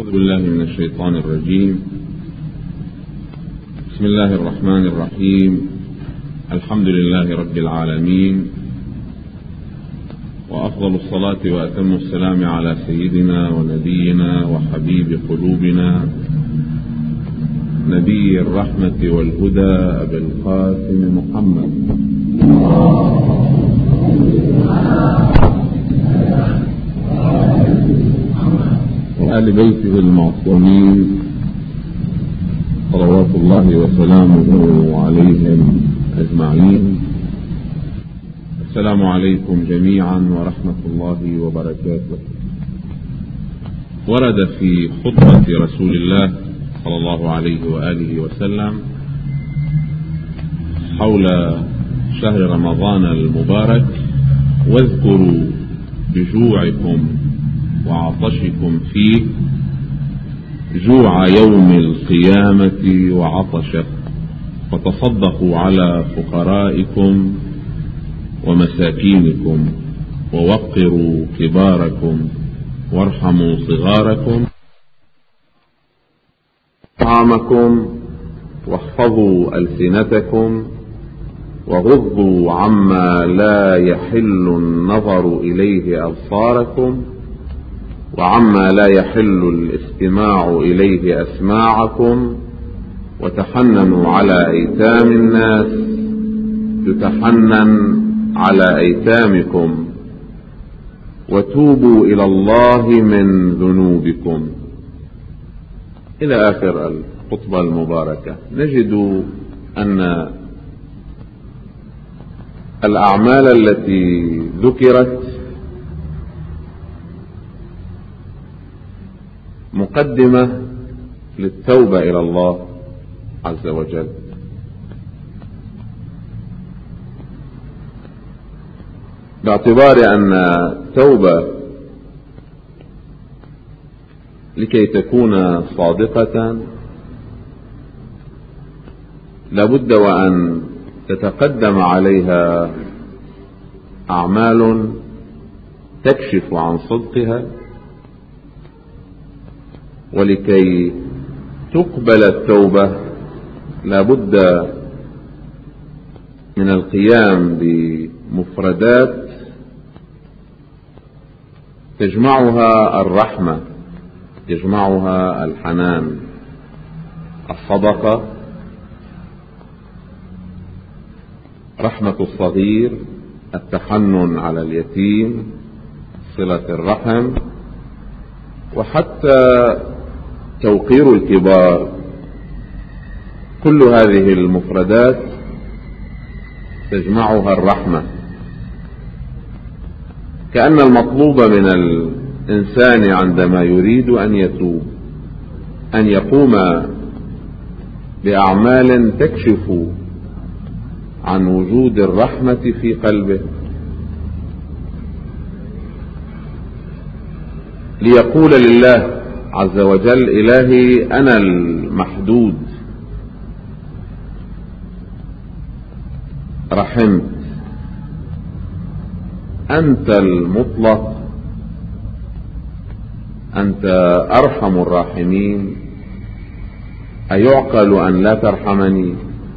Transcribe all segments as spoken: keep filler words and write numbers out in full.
أعوذ بالله من الشيطان الرجيم. بسم الله الرحمن الرحيم. الحمد لله رب العالمين، وأفضل الصلاة وأتم السلام على سيدنا ونبينا وحبيب قلوبنا نبي الرحمة والهدى أبي القاسم محمد وآل بيته المعصومين صلوات الله وسلامه عليهم أجمعين. السلام عليكم جميعا ورحمة الله وبركاته. ورد في خطبة رسول الله صلى الله عليه وآله وسلم حول شهر رمضان المبارك: واذكروا بجوعكم وعطشكم فيه جوع يوم القيامة وعطشه، وتصدقوا على فقرائكم ومساكينكم، ووقروا كباركم وارحموا صغاركم، طعامكم واحفظوا ألسنتكم، وغضوا عما لا يحل النظر إليه أبصاركم، وعما لا يحل الاستماع إليه أسماعكم، وتحننوا على أيتام الناس تتحنن على أيتامكم، وتوبوا إلى الله من ذنوبكم، إلى آخر الخطبة المباركة. نجد أن الأعمال التي ذكرت مقدمة للتوبة إلى الله عز وجل، باعتبار أن التوبة لكي تكون صادقة لابد وأن تتقدم عليها أعمال تكشف عن صدقها، ولكي تقبل التوبة لابد من القيام بمفردات تجمعها الرحمة، يجمعها الحنان، الصدقة، رحمة الصغير، التحنن على اليتيم، صلة الرحم، وحتى توقير الكبار. كل هذه المفردات تجمعها الرحمة، كأن المطلوب من الإنسان عندما يريد أن يتوب أن يقوم بأعمال تكشف عن وجود الرحمة في قلبه، ليقول لله عز وجل: إلهي أنا المحدود، رحمت، أنت المطلق، أنت أرحم الراحمين، أيعقل أن لا ترحمني؟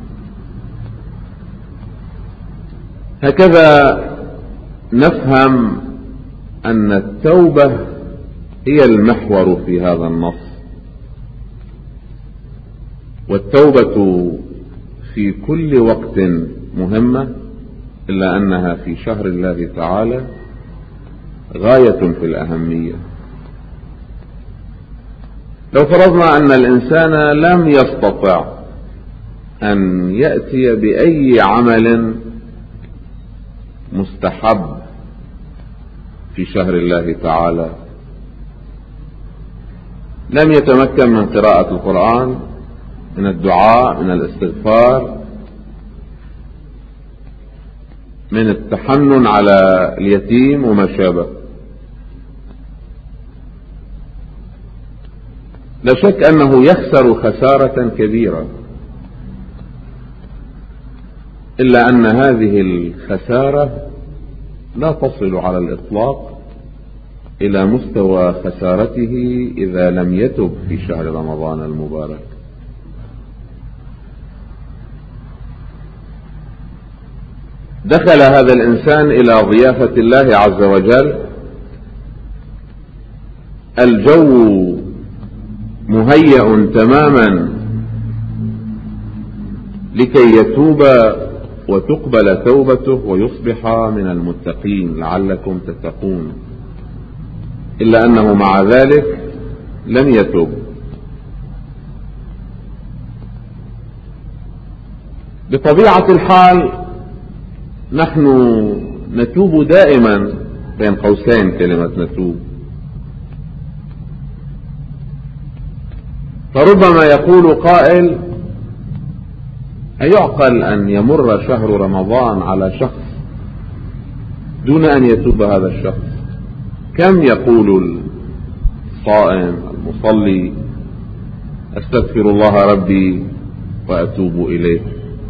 هكذا نفهم أن التوبة هي المحور في هذا النص، والتوبة في كل وقت مهمة، إلا أنها في شهر الله تعالى غاية في الأهمية. لو فرضنا أن الإنسان لم يستطع أن يأتي بأي عمل مستحب في شهر الله تعالى، لم يتمكن من قراءة القرآن، من الدعاء، من الاستغفار، من التحنن على اليتيم وما شابه، لا شك أنه يخسر خسارة كبيرة، إلا أن هذه الخسارة لا تصل على الإطلاق إلى مستوى خسارته إذا لم يتب في شهر رمضان المبارك. دخل هذا الإنسان إلى ضيافة الله عز وجل، الجو مهيأ تماما لكي يتوب وتقبل توبته ويصبح من المتقين لعلكم تتقون، إلا أنه مع ذلك لم يتب. بطبيعة الحال نحن نتوب دائما، بين قوسين كلمة نتوب، فربما يقول قائل: أيعقل أن يمر شهر رمضان على شخص دون أن يتوب هذا الشخص؟ كم يقول الصائم المصلي: أستغفر الله ربي وأتوب إليه.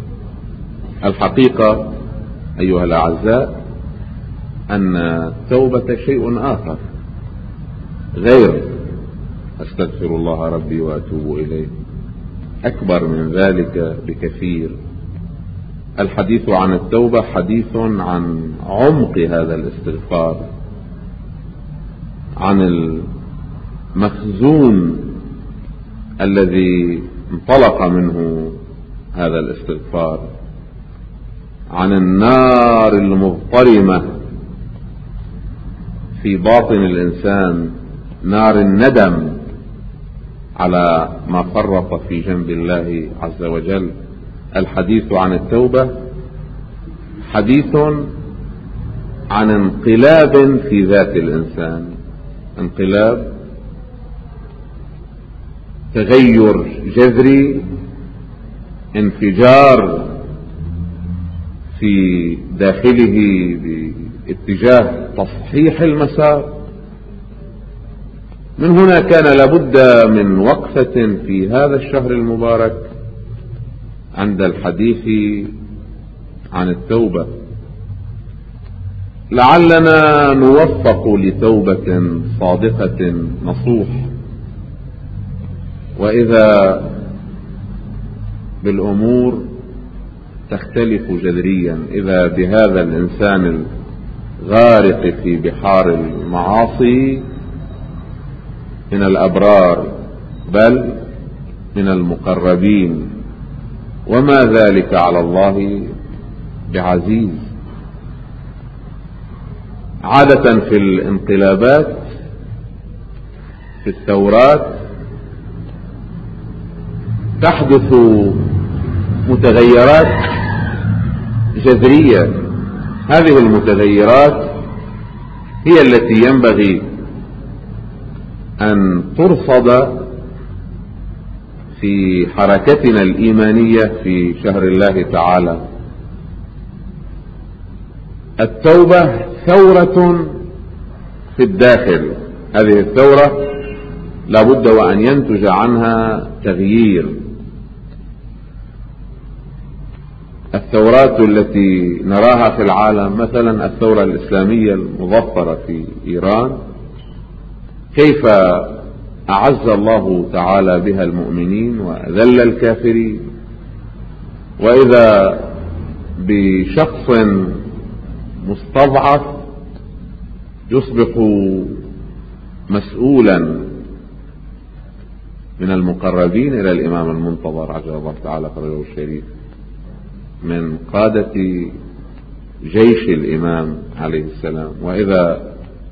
الحقيقة أيها الأعزاء أن التوبة شيء آخر غير أستغفر الله ربي وأتوب إليه، أكبر من ذلك بكثير. الحديث عن التوبة حديث عن عمق هذا الاستغفار، عن المخزون الذي انطلق منه هذا الاستغفار، عن النار المضطرمة في باطن الإنسان، نار الندم على ما فرط في جنب الله عز وجل. الحديث عن التوبة حديث عن انقلاب في ذات الإنسان، انقلاب، تغير جذري، انفجار في داخله باتجاه تصحيح المسار. من هنا كان لابد من وقفة في هذا الشهر المبارك عند الحديث عن التوبة، لعلنا نوفق لتوبة صادقة نصوح. وإذا بالأمور تختلف جذريا، إذا بهذا الإنسان الغارق في بحار المعاصي من الأبرار بل من المقربين، وما ذلك على الله بعزيز. عادة في الانقلابات في الثورات تحدث متغيرات جذرية، هذه المتغيرات هي التي ينبغي أن ترصد في حركتنا الإيمانية في شهر الله تعالى. التوبة ثورة في الداخل، هذه الثورة لابد وأن ينتج عنها تغيير. الثورات التي نراها في العالم، مثلا الثورة الإسلامية المظفرة في إيران، كيف أعز الله تعالى بها المؤمنين وذل الكافرين. وإذا بشخص مستضعف يصبح مسؤولا من المقربين إلى الإمام المنتظر عجل الله تعالى فرجه الشريف، من قادة جيش الإمام عليه السلام. وإذا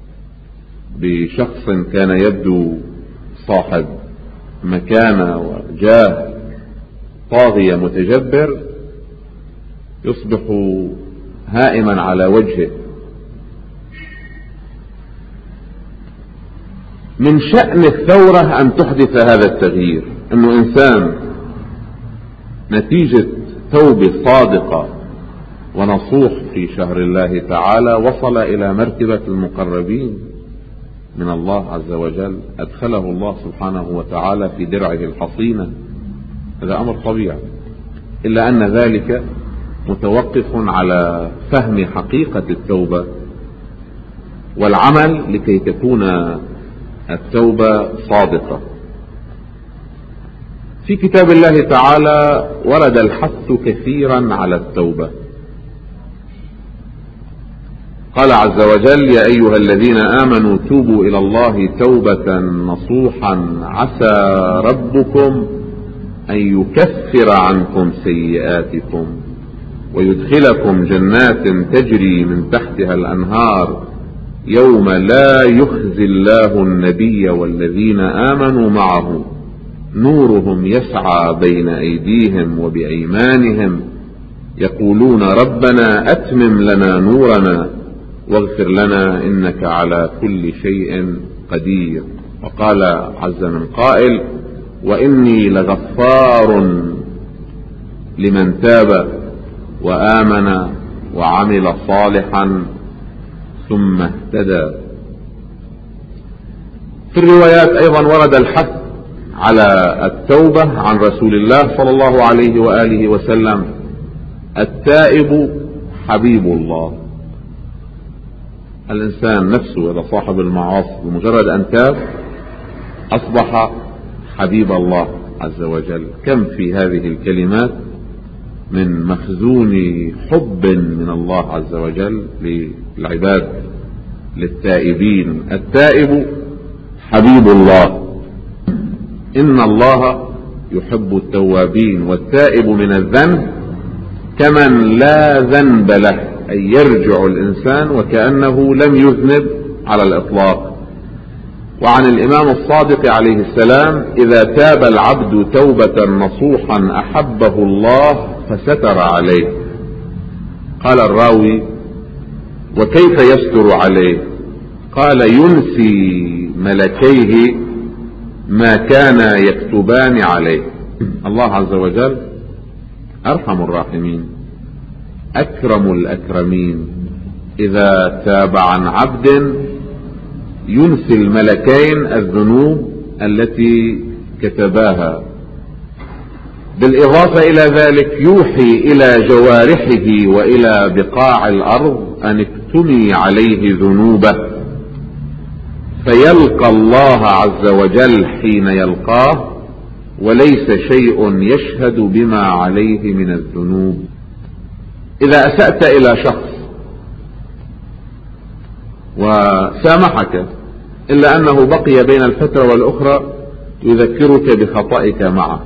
بشخص كان يبدو صاحب مكانة وجاه طاغية متجبر يصبح هائما على وجهه. من شأن الثورة أن تحدث هذا التغيير، أنه إنسان نتيجة توبة صادقة ونصوح في شهر الله تعالى وصل إلى مرتبة المقربين من الله عز وجل، أدخله الله سبحانه وتعالى في درعه الحصينة. هذا أمر طبيعي، إلا أن ذلك متوقف على فهم حقيقة التوبة والعمل لكي تكون التوبة صادقة. في كتاب الله تعالى ورد الحث كثيرا على التوبة. قال عز وجل: يا أيها الذين آمنوا توبوا إلى الله توبة نصوحا عسى ربكم أن يكفر عنكم سيئاتكم ويدخلكم جنات تجري من تحتها الأنهار يوم لا يخزي الله النبي والذين آمنوا معه نورهم يسعى بين أيديهم وبأيمانهم يقولون ربنا أتمم لنا نورنا واغفر لنا إنك على كل شيء قدير. وقال عز من قائل: وإني لغفار لمن تاب وآمن وعمل صالحا ثم اهتدى. في الروايات أيضا ورد الحث على التوبة عن رسول الله صلى الله عليه وآله وسلم: التائب حبيب الله. الإنسان نفسه إذا صاحب المعاصي بمجرد أن تاب أصبح حبيب الله عز وجل. كم في هذه الكلمات من مخزون حب من الله عز وجل للعباد للتائبين. التائب حبيب الله. إن الله يحب التوابين والتائب من الذنب كمن لا ذنب له، أي يرجع الإنسان وكأنه لم يذنب على الإطلاق. وعن الإمام الصادق عليه السلام: إذا تاب العبد توبة نصوحا أحبه الله فستر عليه. قال الراوي: وكيف يستر عليه؟ قال: ينسي ملكيه ما كان يكتبان عليه. الله عز وجل أرحم الراحمين أكرم الأكرمين. إذا تاب عن عبد ينسي الملكين الذنوب التي كتباها. بالإضافة إلى ذلك يوحي إلى جوارحه وإلى بقاع الأرض أن اكتمي عليه ذنوبه، فيلقى الله عز وجل حين يلقاه وليس شيء يشهد بما عليه من الذنوب. إذا أسأت إلى شخص وسامحك إلا أنه بقي بين الفترة والأخرى يذكرك بخطئك معه،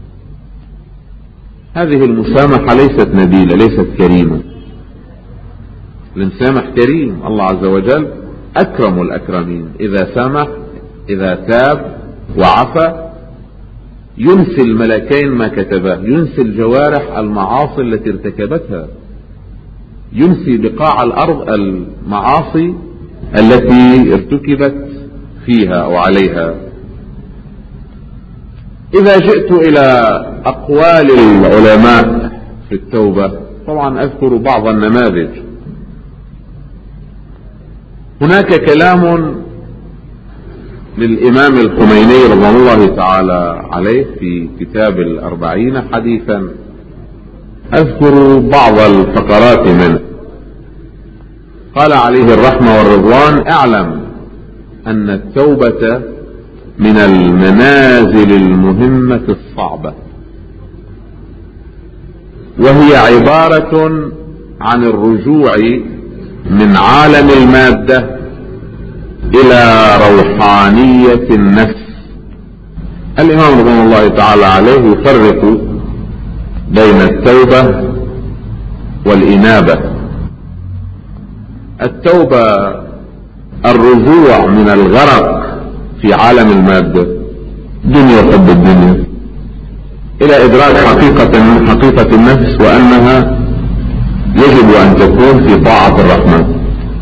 هذه المسامحة ليست نبيلة، ليست كريمة. المسامح كريم، الله عز وجل أكرم الأكرمين. إذا سامح، إذا تاب وعفى، ينسي الملكين ما كتباه، ينسي الجوارح المعاصي التي ارتكبتها، ينسي بقاع الأرض المعاصي التي ارتكبت فيها أو عليها. إذا جئت إلى أقوال العلماء في التوبة، طبعا أذكر بعض النماذج. هناك كلام للإمام الخميني رضوان الله تعالى عليه في كتاب الأربعين حديثا، أذكر بعض الفقرات منه. قال عليه الرحمة والرضوان: اعلم أن التوبة من المنازل المهمة الصعبة، وهي عبارة عن الرجوع من عالم المادة إلى روحانية النفس. الإمام رضوان الله تعالى عليه يفرق بين التوبة والإنابة. التوبة الرجوع من الغرق في عالم المادة، دنيا حب الدنيا، إلى إدراك حقيقة من حقيقة النفس، وأنها يجب أن تكون في طاعة الرحمن.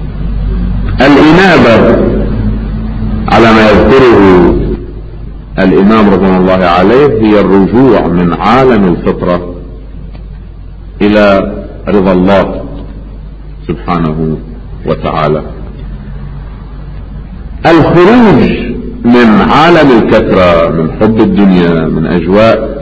الإنابة على ما يذكره الإمام رضوان الله عليه هي الرجوع من عالم الفطرة إلى رضا الله سبحانه وتعالى. الخروج من عالم الكثرة، من حب الدنيا، من أجواء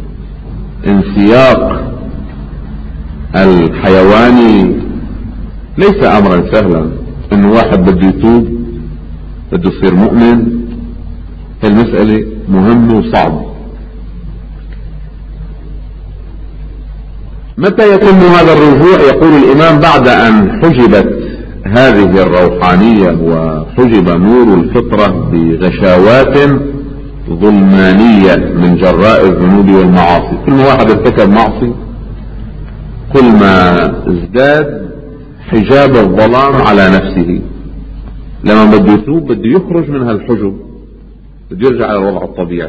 الانسياق الحيواني ليس امرا سهلا ان واحد بده يتوب بده يصير مؤمن. المسألة مهمة وصعبة. متى يتم هذا الرجوع؟ يقول الامام بعد ان حجبت هذه الروحانية وحجب نور الفطرة بغشاوات ظلمانية من جراء الذنوب والمعاصي. كل ما واحد ارتكب معصية كل ما ازداد حجاب الظلام على نفسه. لما بده يتوب بده يخرج من هالحجب، بده يرجع الى الوضع الطبيعي.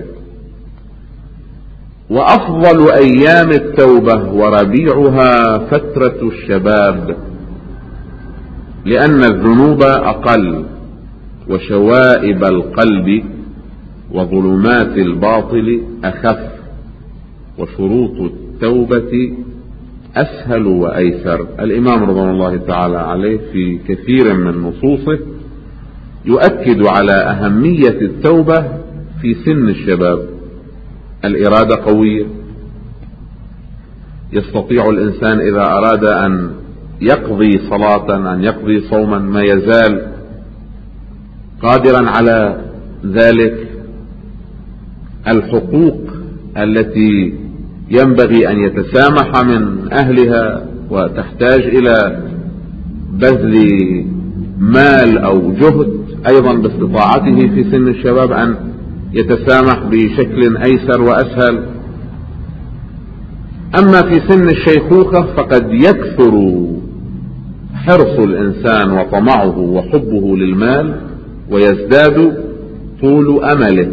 وافضل ايام التوبة وربيعها فترة الشباب، لان الذنوب اقل وشوائب القلب وظلمات الباطل اخف، وشروط التوبة اسهل وايسر. الامام رضوان الله تعالى عليه في كثير من نصوصه يؤكد على اهمية التوبة في سن الشباب. الارادة قوية، يستطيع الانسان اذا اراد ان يقضي صلاة ان يقضي صوما ما يزال قادرا على ذلك. الحقوق التي ينبغي ان يتسامح من اهلها وتحتاج الى بذل مال او جهد ايضا باستطاعته في سن الشباب ان يتسامح بشكل ايسر واسهل. اما في سن الشيخوخة فقد يكثر حرص الانسان وطمعه وحبه للمال ويزداد طول امله.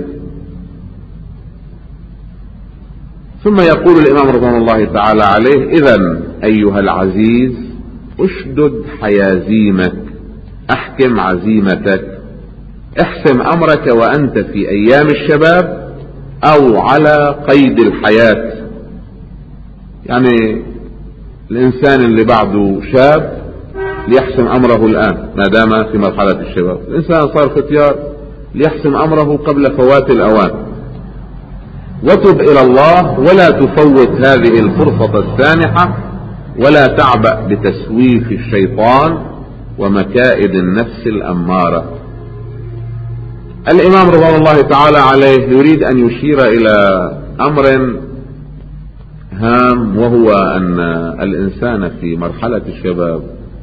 ثم يقول الامام رضوان الله تعالى عليه: اذا ايها العزيز اشدد حيازيمك، احكم عزيمتك، احسم امرك وانت في ايام الشباب او على قيد الحياة. يعني الانسان اللي بعده شاب ليحسم امره الان ما دام في مرحلة الشباب، الانسان صار فتيار ليحسم امره قبل فوات الاوان. وتب الى الله ولا تفوت هذه الفرصة السانحة، ولا تعبأ بتسويف الشيطان ومكائد النفس الامارة. الامام رضوان الله تعالى عليه يريد ان يشير الى امر هام، وهو ان الانسان في مرحلة الشباب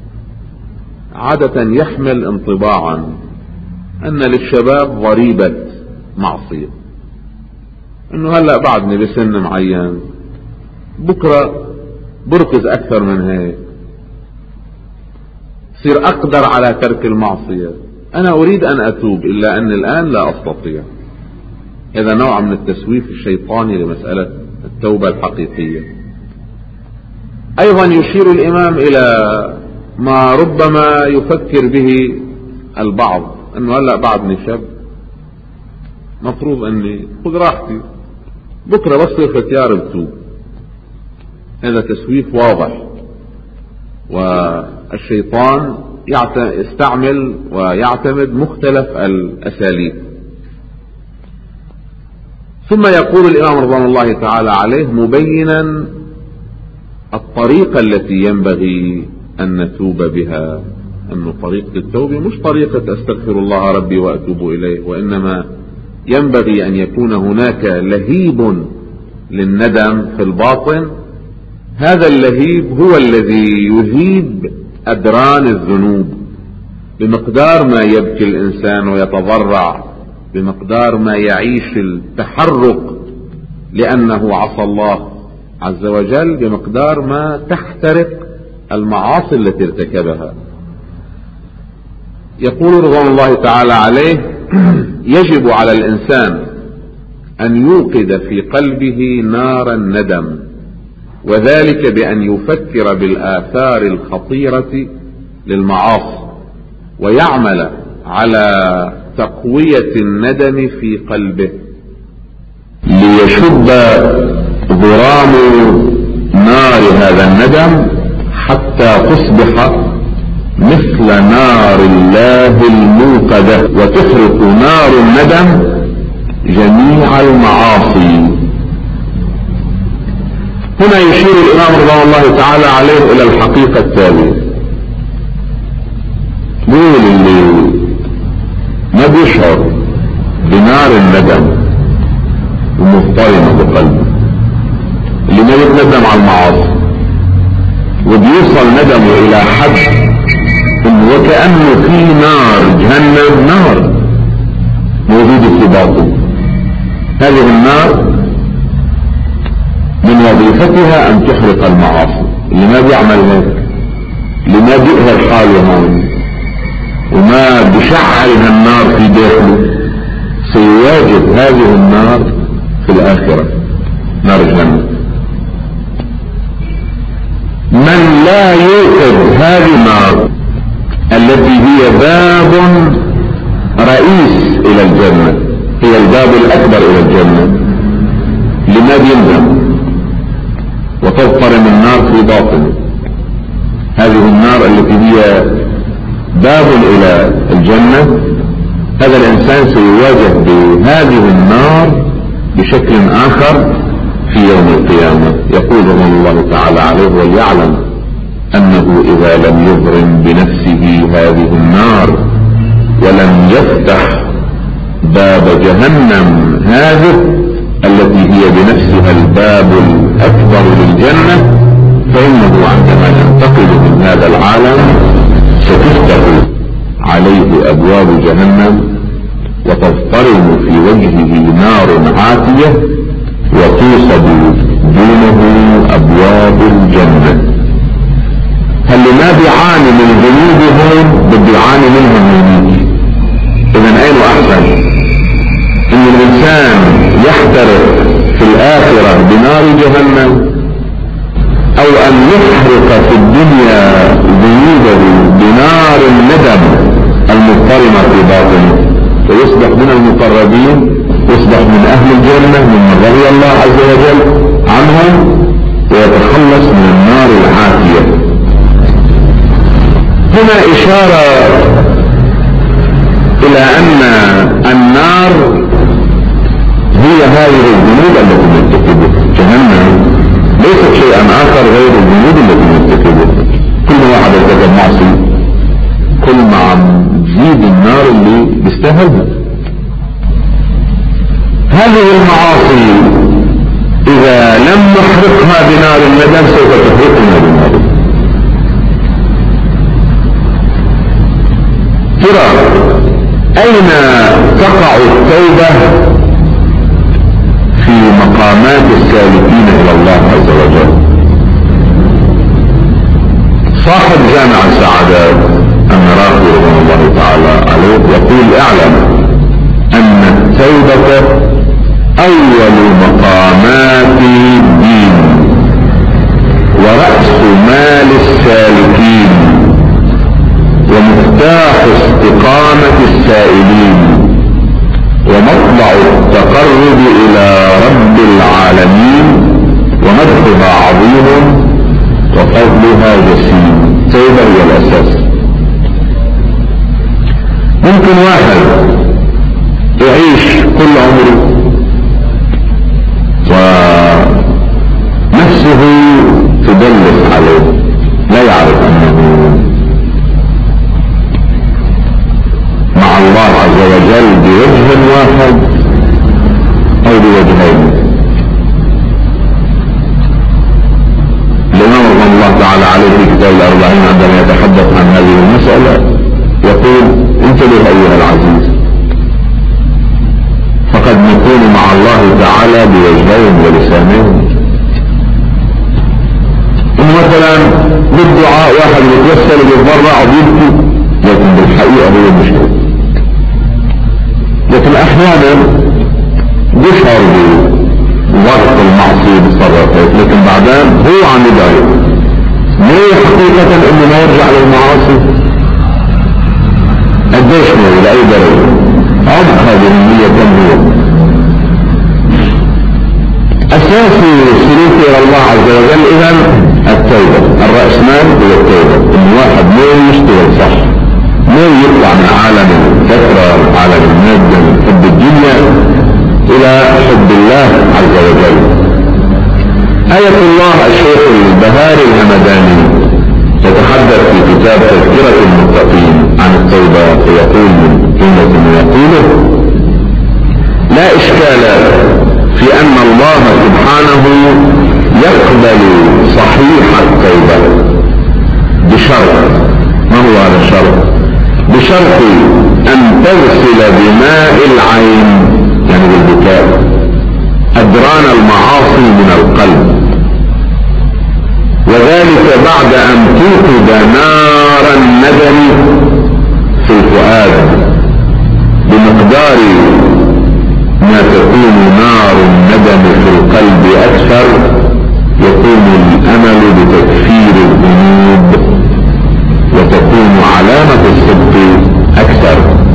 عادة يحمل انطباعا ان للشباب ضريبة معصية، انه هلأ بعدني بسن معين، بكرة بركز اكثر من هيك، صير اقدر على ترك المعصية، انا اريد ان اتوب الا ان الان لا استطيع. هذا نوع من التسويف الشيطاني لمسألة التوبة الحقيقية. ايضا يشير الامام الى ما ربما يفكر به البعض، انه هلأ بعدني شاب مفروض اني خذ راحتي، بكرة بصير فتيار بتوب. هذا تسويف واضح، والشيطان يستعمل ويعتمد مختلف الاساليب. ثم يقول الامام رضوان الله تعالى عليه مبينا الطريقة التي ينبغي ان نتوب بها، ان طريقة التوبة مش طريقة استغفر الله ربي واتوب اليه، وانما ينبغي ان يكون هناك لهيب للندم في الباطن. هذا اللهيب هو الذي يذيب ادران الذنوب، بمقدار ما يبكي الانسان ويتضرع، بمقدار ما يعيش التحرك لانه عصى الله عز وجل، بمقدار ما تحترق المعاصي التي ارتكبها. يقول رضوان الله تعالى عليه يجب على الانسان ان يوقد في قلبه نار الندم، وذلك بان يفكر بالاثار الخطيرة للمعاصي ويعمل على تقوية الندم في قلبه، ليشب ضرام نار هذا الندم حتى تصبح مثل نار الله الموقدة، وتحرق نار الندم جميع المعاصي. هنا يشير الامام رضوان الله تعالى عليه الى الحقيقة التالية: دول اللي ما بيشعر بنار الندم ومضطرمة بقلبه، اللي ما يتندم على المعاصي وبيوصل ندمه الى حد انه وكأنه في نار جهنم، نار موجودة في باطنه. هذه النار من وظيفتها ان تحرق المعاصي. اللي ما بيعمل هيك، اللي ما بيقهر حاله هون وما بشعل النار في داخله، سيواجه هذه النار في الآخرة، نار جهنم. من لا يوقظ هذه النار التي هي باب رئيس إلى الجنة، هي الباب الأكبر إلى الجنة، لما بيندم وتضطرم النار في باطنه. هذه النار التي هي باب إلى الجنة، هذا الإنسان سيواجه بهذه النار بشكل آخر في يوم القيامة. يقول الله تعالى عليه: وليعلم أنه إذا لم يضرم بنفسه هذه النار ولم يفتح باب جهنم هذه التي هي بنفسها الباب الأكبر للجنة، فإنه عندما ينتقل من هذا العالم ستفتح عليه أبواب جهنم وتضطرم في وجهه نار عاتية وتوصد دونه أبواب الجنة. اللي ما بيعاني من ذنوبهم بده يعاني منهم هنيك. إذن أين أحسن؟ إن الإنسان يحترق في الآخرة بنار جهنم، أو أن يحرق في الدنيا ذنوبه بنار الندم المضطرمة في باطنه ويصبح من المقربين، يصبح من أهل الجنة ممن رضي الله عز وجل عنهم ويتخلص من النار العاتية. هنا إشارة إلى أن النار هي هذه الذنوب التي نرتكبها. جهنم ليست شيئا آخر غير الذنوب التي نرتكبها. كل ما واحد ارتكب معصية كل ما عم تزيد النار اللي بيستاهلها. هذه المعاصي إذا لم نحرقها بنار الندم سوف تحرقنا بنار. ترى أين تقع التوبة في مقامات السالكين إلى الله عز وجل؟ صاحب جامع السعادات النراقي رضوان الله تعالى عليه يقول: اعلم أن التوبة أول مقامات الدين ورأس مال السالكين ومفتاح استقامة السائلين ومطلع التقرب إلى رب العالمين ومدحها عظيم وفضلها جسيم. توبة هي الأساس. ممكن واحد يعيش كل عمره ونفسه تدلس عليه، لا يعرف أنه مع الله عز وجل بوجه واحد أو بوجهين. الإمام رحمه الله تعالى عليه في كتاب الأربعين عندما يتحدث عن هذه المسألة يقول: انتبه أيها العزيز، فقد نكون مع الله تعالى بوجهين ولسانين. إن مثلا بالدعاء واحد يتوسل بالضرع ويبكي، لكن بالحقيقة هو المشكلة. لكن أحيانا يشعر بوقت المعصية بالصرفات، لكن بعدين هو عم يدعي ليه حقيقة إنه ما يرجع للمعاصي. قديش هو لأي درجة عمق هذه النية كم هو؟ أساسي سلوك إلى الله عز وجل إذن التوبة. الرأسمال هو التوبة، إن واحد مو يشتغل صح، مو يطلع من عالم الفترة، عالم المادة، من حب الدنيا إلى حب الله عز وجل. آية الله الشيخ البهاري الهمداني يتحدث في كتاب تذكرة المتقين عن التوبة فيقول جملة ويقوله. لا إشكال في أن الله سبحانه يقبل صحيح التوبة بشرط. ما هو هذا الشرط؟ بشرط أن تغسل بماء العين، يعني بالبكاء، أدران المعاصي من القلب، وذلك بعد أن توقد نار الندم في الفؤاد بمقدار ما تكون نار الندم في القلب أكثر يكون الأمل بتكفير الذنوب وتكون علامة الصدق أكثر.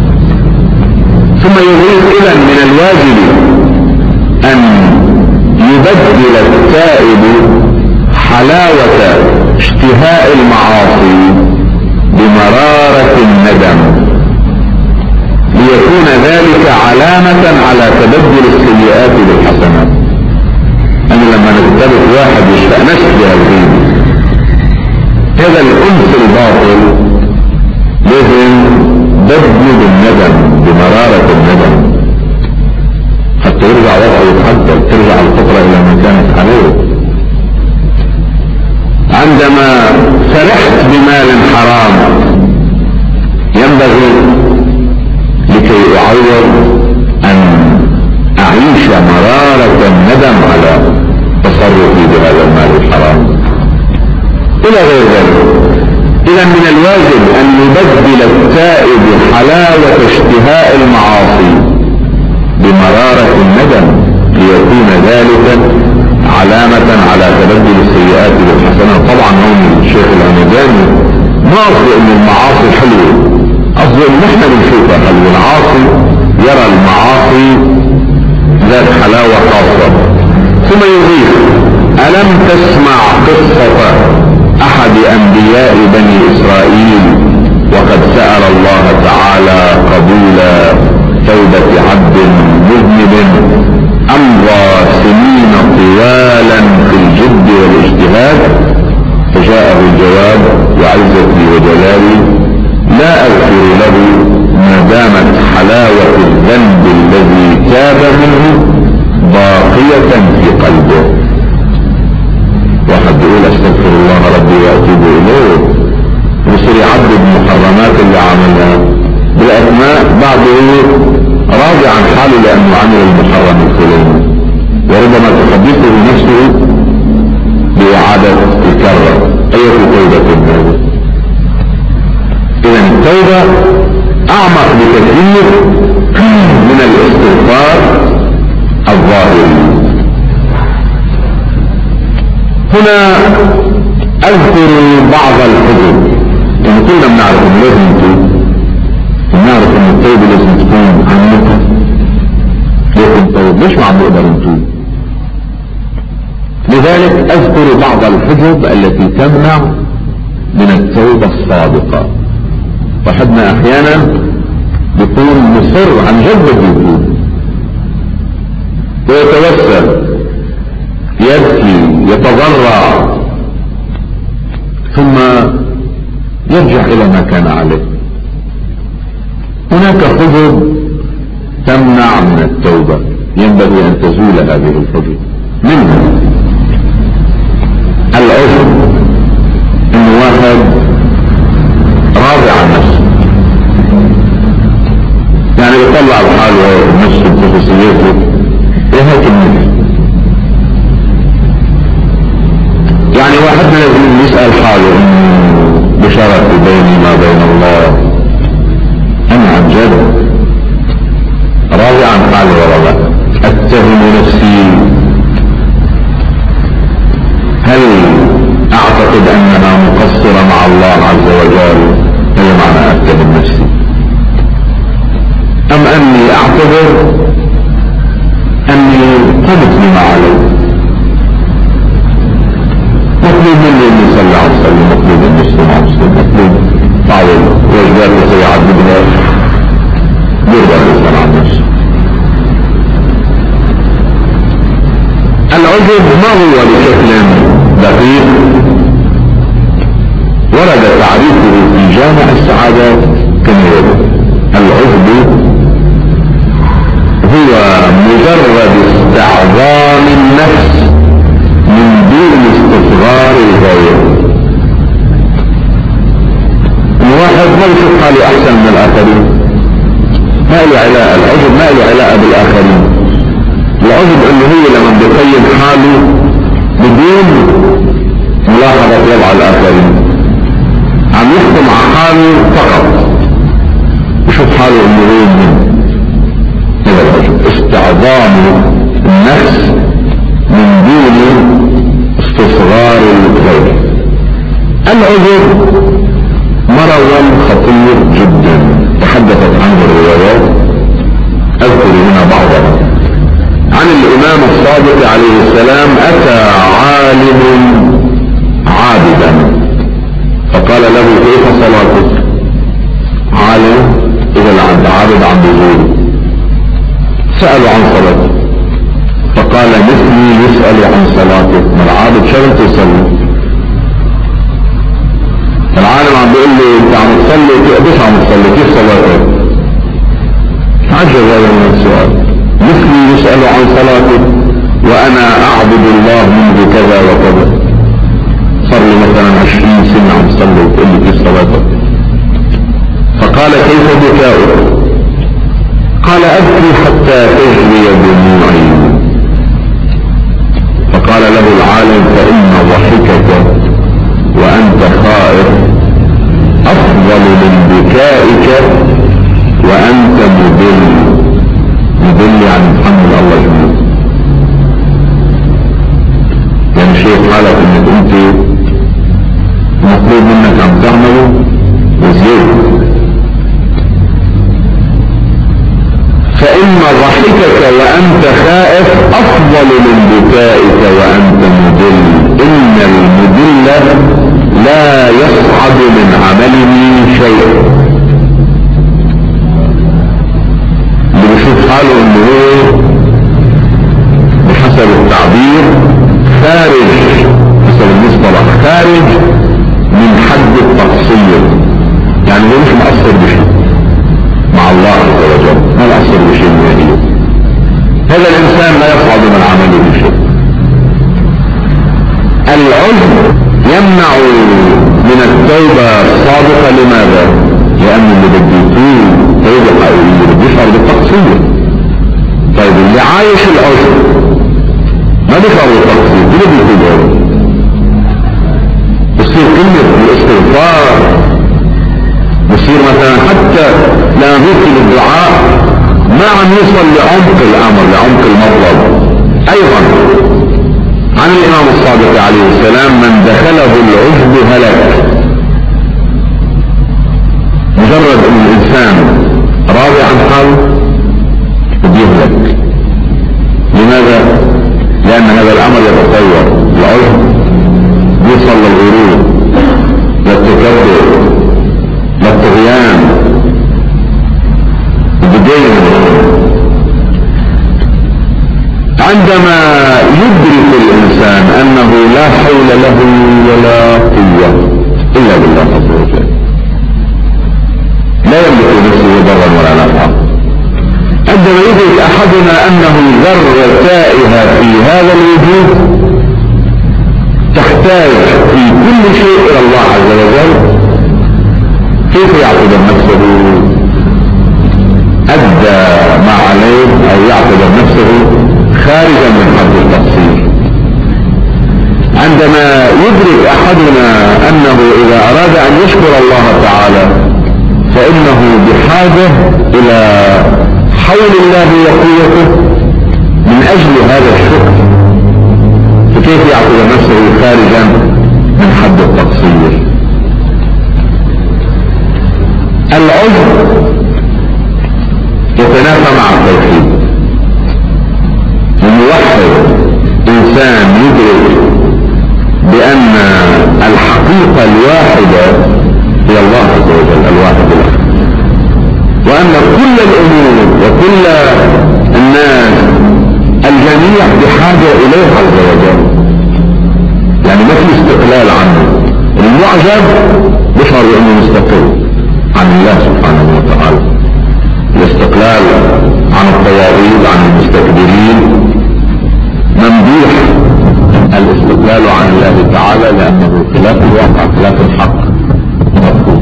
ثم يضيف إذا من الواجب أن يبدل التائب حلاوة اشتهاء المعاصي بمرارة الندم ليكون ذلك علامة على تبدل السيئات بالحسنات. أنا لما نتبع واحد يشتاق نشتهي الغيب، هذا الأنس الباطل لازم بدل بالندم بمرارة الندم حتى يرجع وضعه يتحدث، ترجع الفطرة إلى ما كانت عليه. عندما فرحت بمال حرام ينبغي لكي أعوض أن أعيش مرارة الندم على تصرفي بهذا المال الحرام إلى غير ذلك. إذا من الواجب أن يبدل التائب حلاوة اشتهاء المعاصي بمرارة الندم ليكون ذلك علامة على تبدل السيئات بالحسنات. طبعا هون الشيخ الهمداني ما قصد ان المعاصي حلوة، قصد ان احنا بنشوفها حلوة. العاصي يرى المعاصي ذات حلاوة خاصة. ثم يضيف: ألم تسمع قصة أحد أنبياء بني إسرائيل وقد سأل الله تعالى قبول توبة عبد مذنب أمضى سنين طوالا في الجد والاجتهاد؟ فجاءه الجواب: وعزتي وجلالي لا أغفر له ما دامت حلاوة الذنب الذي تاب منه باقية في قلبه. واحد يقول استغفر الله ربي واتوب اليه ويصير يعدد المحرمات اللي عملها بالاسماء، بعده راضي عن حاله لانه عمل المحرم الفلاني، وربما تحدثه نفسه بإعادة الكرة. أية توبة هذه؟ إذا التوبة أعمق بكثير من الاستغفار الظاهري. هنا أذكر بعض الحجج، يعني كلنا بنعرف إن لازم نتوب، بنعرف إن التوبة لازم تكون عميقة، لكن التوبة ليش ما عم نقدر نتوب؟ لذلك أذكر بعض الحجج التي تمنع من التوبة الصادقة. صاحبنا أحيانا يكون مصر عن جد يتوب ويتوسل، يبكي، يتضرع، ثم يرجع إلى ما كان عليه. هناك حجج تمنع من التوبة، ينبغي أن تزول هذه الحجج. منها العجب، إن واحد راضي عن نفسه، يعني يطلع بحاله نفسه بخصوصيته، ايه هيك النفس؟ يعني واحدنا لازم يسأل حاله انه بشرف بيني ما بين الله، انا عن جد راضي عن حالي ولا لا؟ اتهم نفسي، هل اعتقد اننا مقصرة مع الله عز وجل؟ هي معنى اتهم نفسي، ام اني اعتبر اني قمت بما علي؟ مطلوب مني اني صلى على وسلم، مطلوب اني اسلم على مسلم، مطلوب بعض الواجبات التي يعبدها، يرضى الانسان عن نفسه. العجب ما هو بشكل دقيق ورد تعريفه في جامع السعادات العجب هو مجرد استعظام النفس من دون استصغار الغير. الواحد ما يشوف حاله احسن من الاخرين، ما له علاقه، العجب ما له علاقه بالاخرين. العجب انه هو لما بيقيم حاله بدون ملاحظه وضع الاخرين، عم يحكم على حاله فقط، يشوف حاله انه هو من هذا العجب، استعظام النفس من دون استصغار الغير. العجب مرض خطير جدا تحدثت عنه الروايات، اذكر هنا بعضها. عن الامام الصادق عليه السلام: اتى عالم عابدا فقال له: كيف صلاتك؟ عالم اذا العبد عابد عم بيقول، سألوا عن صلاته فقال: مثلي يسأل عن صلاتك. ما العابد شغلته يصلي، العالم عم بيقول له: انت عم تصلي؟ قديش عم تصلي؟ كيف صلاتك؟ عجب هذا من السؤال. مثلي يسأل عن صلاتك وانا اعبد الله منذ كذا وكذا، صار لي مثلا عشرين سنة عم تصلي وتقول لي كيف صلاتك؟ فقال: كيف بكاؤك؟ قال: ابكي حتى تجري دموعي. فقال له العالم: فان ضحكك وانت خائف افضل من بكائك وانت مذل. مذل يعني محمد الله جميل، يعني شايف حالك انك انت مطلوب منك عم تعمله وزيادة. فإن ضحكك وأنت خائف أفضل من بكائك وأنت مذل. إن المذل لا يصعد من عمله شيء. اللي بيشوف حاله إنه هو بحسب التعبير خارج، حسب المصطلح خارج من حد التقصير، يعني هو مش مقصر بشيء مع الله عز وجل، ما يأثر بشيء نهائيا. هذا الإنسان لا يصعد من عمله بشيء. العجب يمنع من التوبة الصادقة. لماذا؟ لأن اللي بده يتوب توبة حقيقية بده يشعر بالتقصير. طيب اللي عايش العجب ما بيشعر بالتقصير، كله بيتوب هذا، بصير كلمة الاستغفار، بصير مثلا حتى لا يمكن الدعاء ما عم يوصل لعمق الامر، لعمق المطلب. ايضا عن الامام الصادق عليه السلام: من دخله العجب هلك. مجرد ان الانسان راضي عن حاله بيهلك. لماذا؟ لان هذا الامر يتطور. العجب يوصل للغرور، للتكبر، للطغيان، بدين. عندما يدرك الإنسان أنه لا حول له ولا قوة إلا بالله عز وجل، لا يملك نفسه ضرا ولا نفعا. عندما يدرك أحدنا أنه ذرة تائهة في هذا الوجود تحتاج في كل شيء إلى الله عز وجل، كيف يعتبر نفسه أدى ما عليه أو يعتبر نفسه خارجا من حد التقصير؟ عندما يدرك أحدنا أنه إذا أراد أن يشكر الله تعالى فإنه بحاجة إلى حول الله وقوته من أجل هذا الشكر، فكيف يعتبر نفسه خارجا من حد التقصير؟ العجب يتنافى مع التوحيد. الموحد انسان يدرك بان الحقيقة الواحدة هي الله عز وجل، الواحد الاحد، وان كل الامور وكل الناس الجميع بحاجة اليه عز وجل، يعني ما في استقلال عنه. المعجب يشعر بانه مستقل عن الله سبحانه العجب عن المستكبرين ممدوح الاستقلال عن الله تعالى، لأنه خلاف الواقع خلاف الحق مرفوض.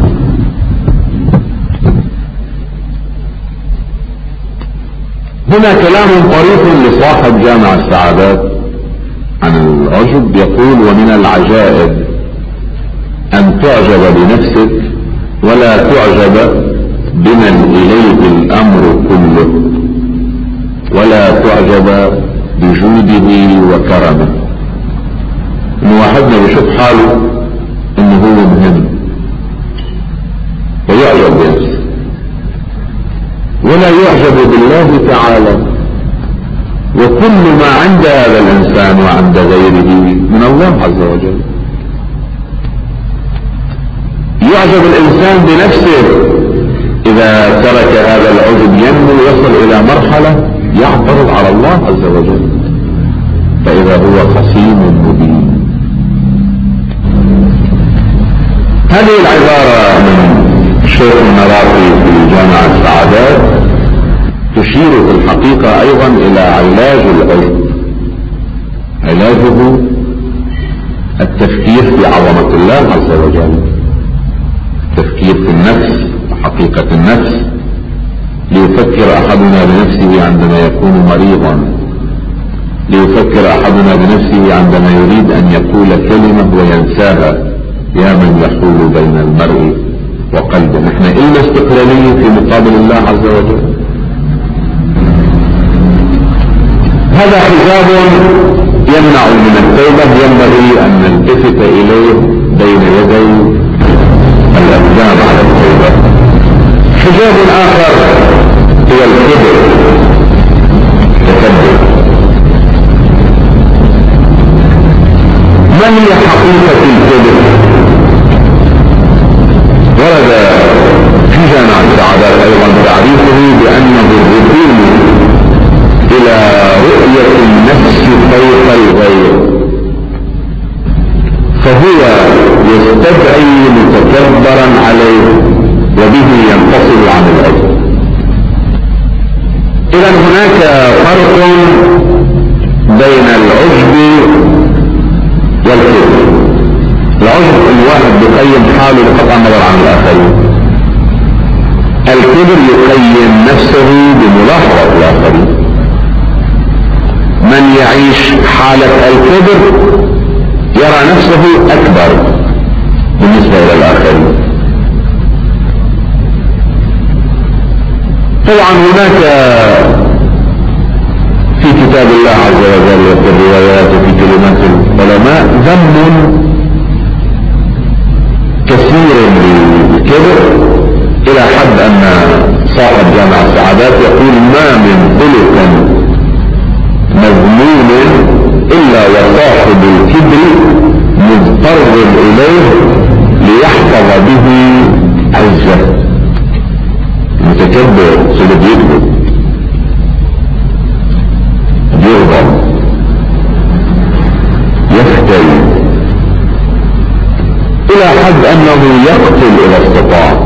هنا كلام طريف لصاحب جامع السعادات عن العجب، يقول: ومن العجائب أن تعجب بنفسك ولا تعجب بمن إليه الأمر كله، ولا تعجب بجوده وكرمه. إن واحدنا بيشوف حاله إنه هو مهم ويعجب بنفسه، ولا يعجب بالله تعالى، وكل ما عند هذا الإنسان وعند غيره من الله عز وجل. يعجب الإنسان بنفسه إذا ترك هذا العجب ينمو يصل إلى مرحلة يعترض على الله عز وجل، فإذا هو خصيم مبين. هذه العبارة من الشيخ المراقي في جامع السعادات تشير في الحقيقة أيضا إلى علاج العجب. علاجه التفكير في عظمة الله عز وجل، التفكير في النفس وحقيقة النفس. ليفكر أحدنا بنفسه عندما يكون مريضا، ليفكر أحدنا بنفسه عندما يريد أن يقول كلمة وينساها، يا من يحول بين المرء وقلبه. نحن إلنا استقلالية في مقابل الله عز وجل. هذا حجاب يمنع من التوبة، ينبغي أن نلتفت إليه بين يدي الأقدام على التوبة. حجاب آخر هو الكبر، التكبر. ما هي حقيقة الكبر؟ ورد في جامع السعادات أيضا تعريفه بأنه الركون إلى رؤية النفس فوق الغير، فهو يستدعي متكبرا عليه وبه ينفصل عن العجب. إذا هناك فرق بين العجب والكبر. العجب الواحد يقيم حاله بقطع النظر عن الآخرين، الكبر يقيم نفسه بملاحظة الآخرين. من يعيش حالة الكبر يرى نفسه أكبر بالنسبة إلى الآخرين. طبعا هناك في كتاب الله عز وجل وفي الروايات وفي كلمات العلماء ذم كثير للكبر، إلى حد أن صاحب جامع السعادات يقول: ما من خلق مذموم إلا وصاحب الكبر مضطر إليه ليحفظ به عزه. المتكبر سيده بيكذب، يغضب، يفتري، إلى حد أنه يقتل إذا استطاع.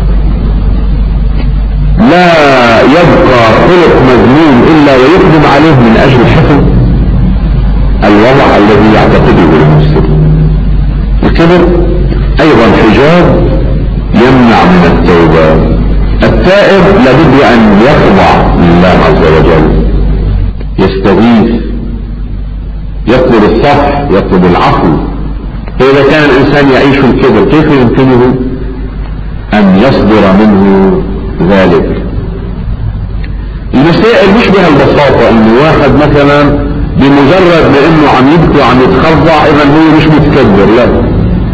لا يبقى خلق مذموم إلا ويقدم عليه من أجل حفظ الوضع الذي يعتقده المسلم. الكبر أيضا حجاب يمنع من التوبة. التائب لابد أن يخضع لله عز وجل، يستغيث، يطلب الصح، يطلب العفو. فإذا كان الإنسان يعيش الكبر كيف يمكنه أن يصدر منه ذلك؟ المسائل مش بهالبساطة إنه واحد مثلا بمجرد بأنه عم يبكي وعم يتخضع إذا هو مش متكبر. لا،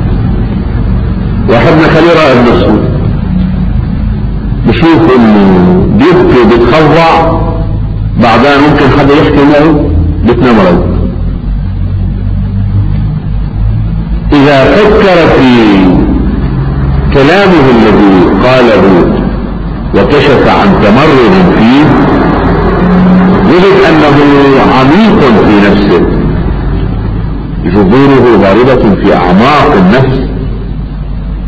واحدنا خليه راقب نفسه، بشوف إنه بيبكي وبيتخضع، بعدين ممكن حدا يحكي معه بتنمرض. إذا فكر في كلامه الذي قاله وكشف عن تمرد فيه وجد أنه عميق في نفسه، جذوره غاربة في أعماق النفس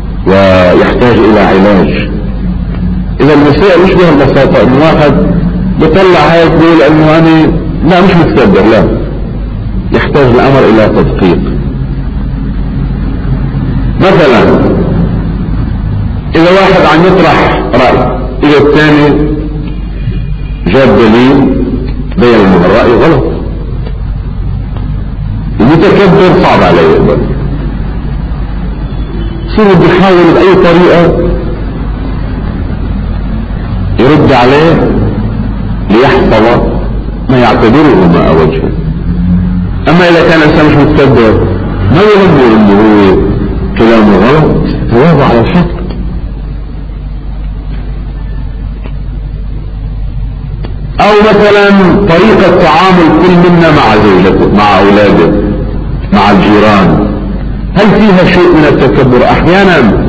ويحتاج إلى علاج. إذا المسائل مش بها البساطة إن واحد بطلع هيك بيقول انه انا لا مش متكبر، لا، يحتاج الامر الى تدقيق. مثلا اذا واحد عم يطرح رأي، اذا الثاني جاب دليل بين انه الرأي غلط، المتكبر صعب عليه يقبل، صير بده يحاول باي طريقة يرد عليه ليحفظ ما يعتبره ماء وجهه. اما اذا كان الانسان مش متكبر ما يهمه انه هو كلامه غلط، تواضع على الحق. او مثلا طريقة تعامل كل منا مع زوجته، مع اولاده، مع الجيران، هل فيها شيء من التكبر؟ احيانا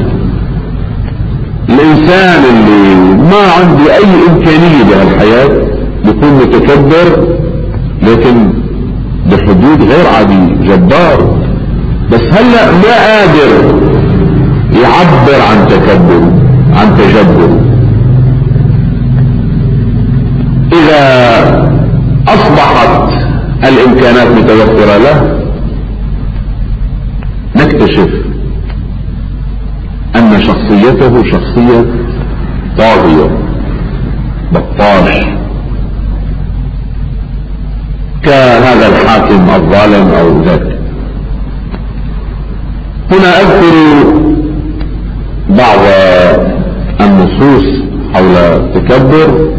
الانسان اللي ما عنده اي امكانية بهالحياة بيكون متكبر، لكن بحدود غير عادية، جبار، بس هلأ ما قادر يعبر عن تكبر، عن تجبر. اذا اصبحت الامكانات متوفرة له نكتشف ان شخصيته شخصية طاغية بطاش، كهذا الحاكم الظالم او ذاك. هنا اذكر بعض النصوص حول التكبر.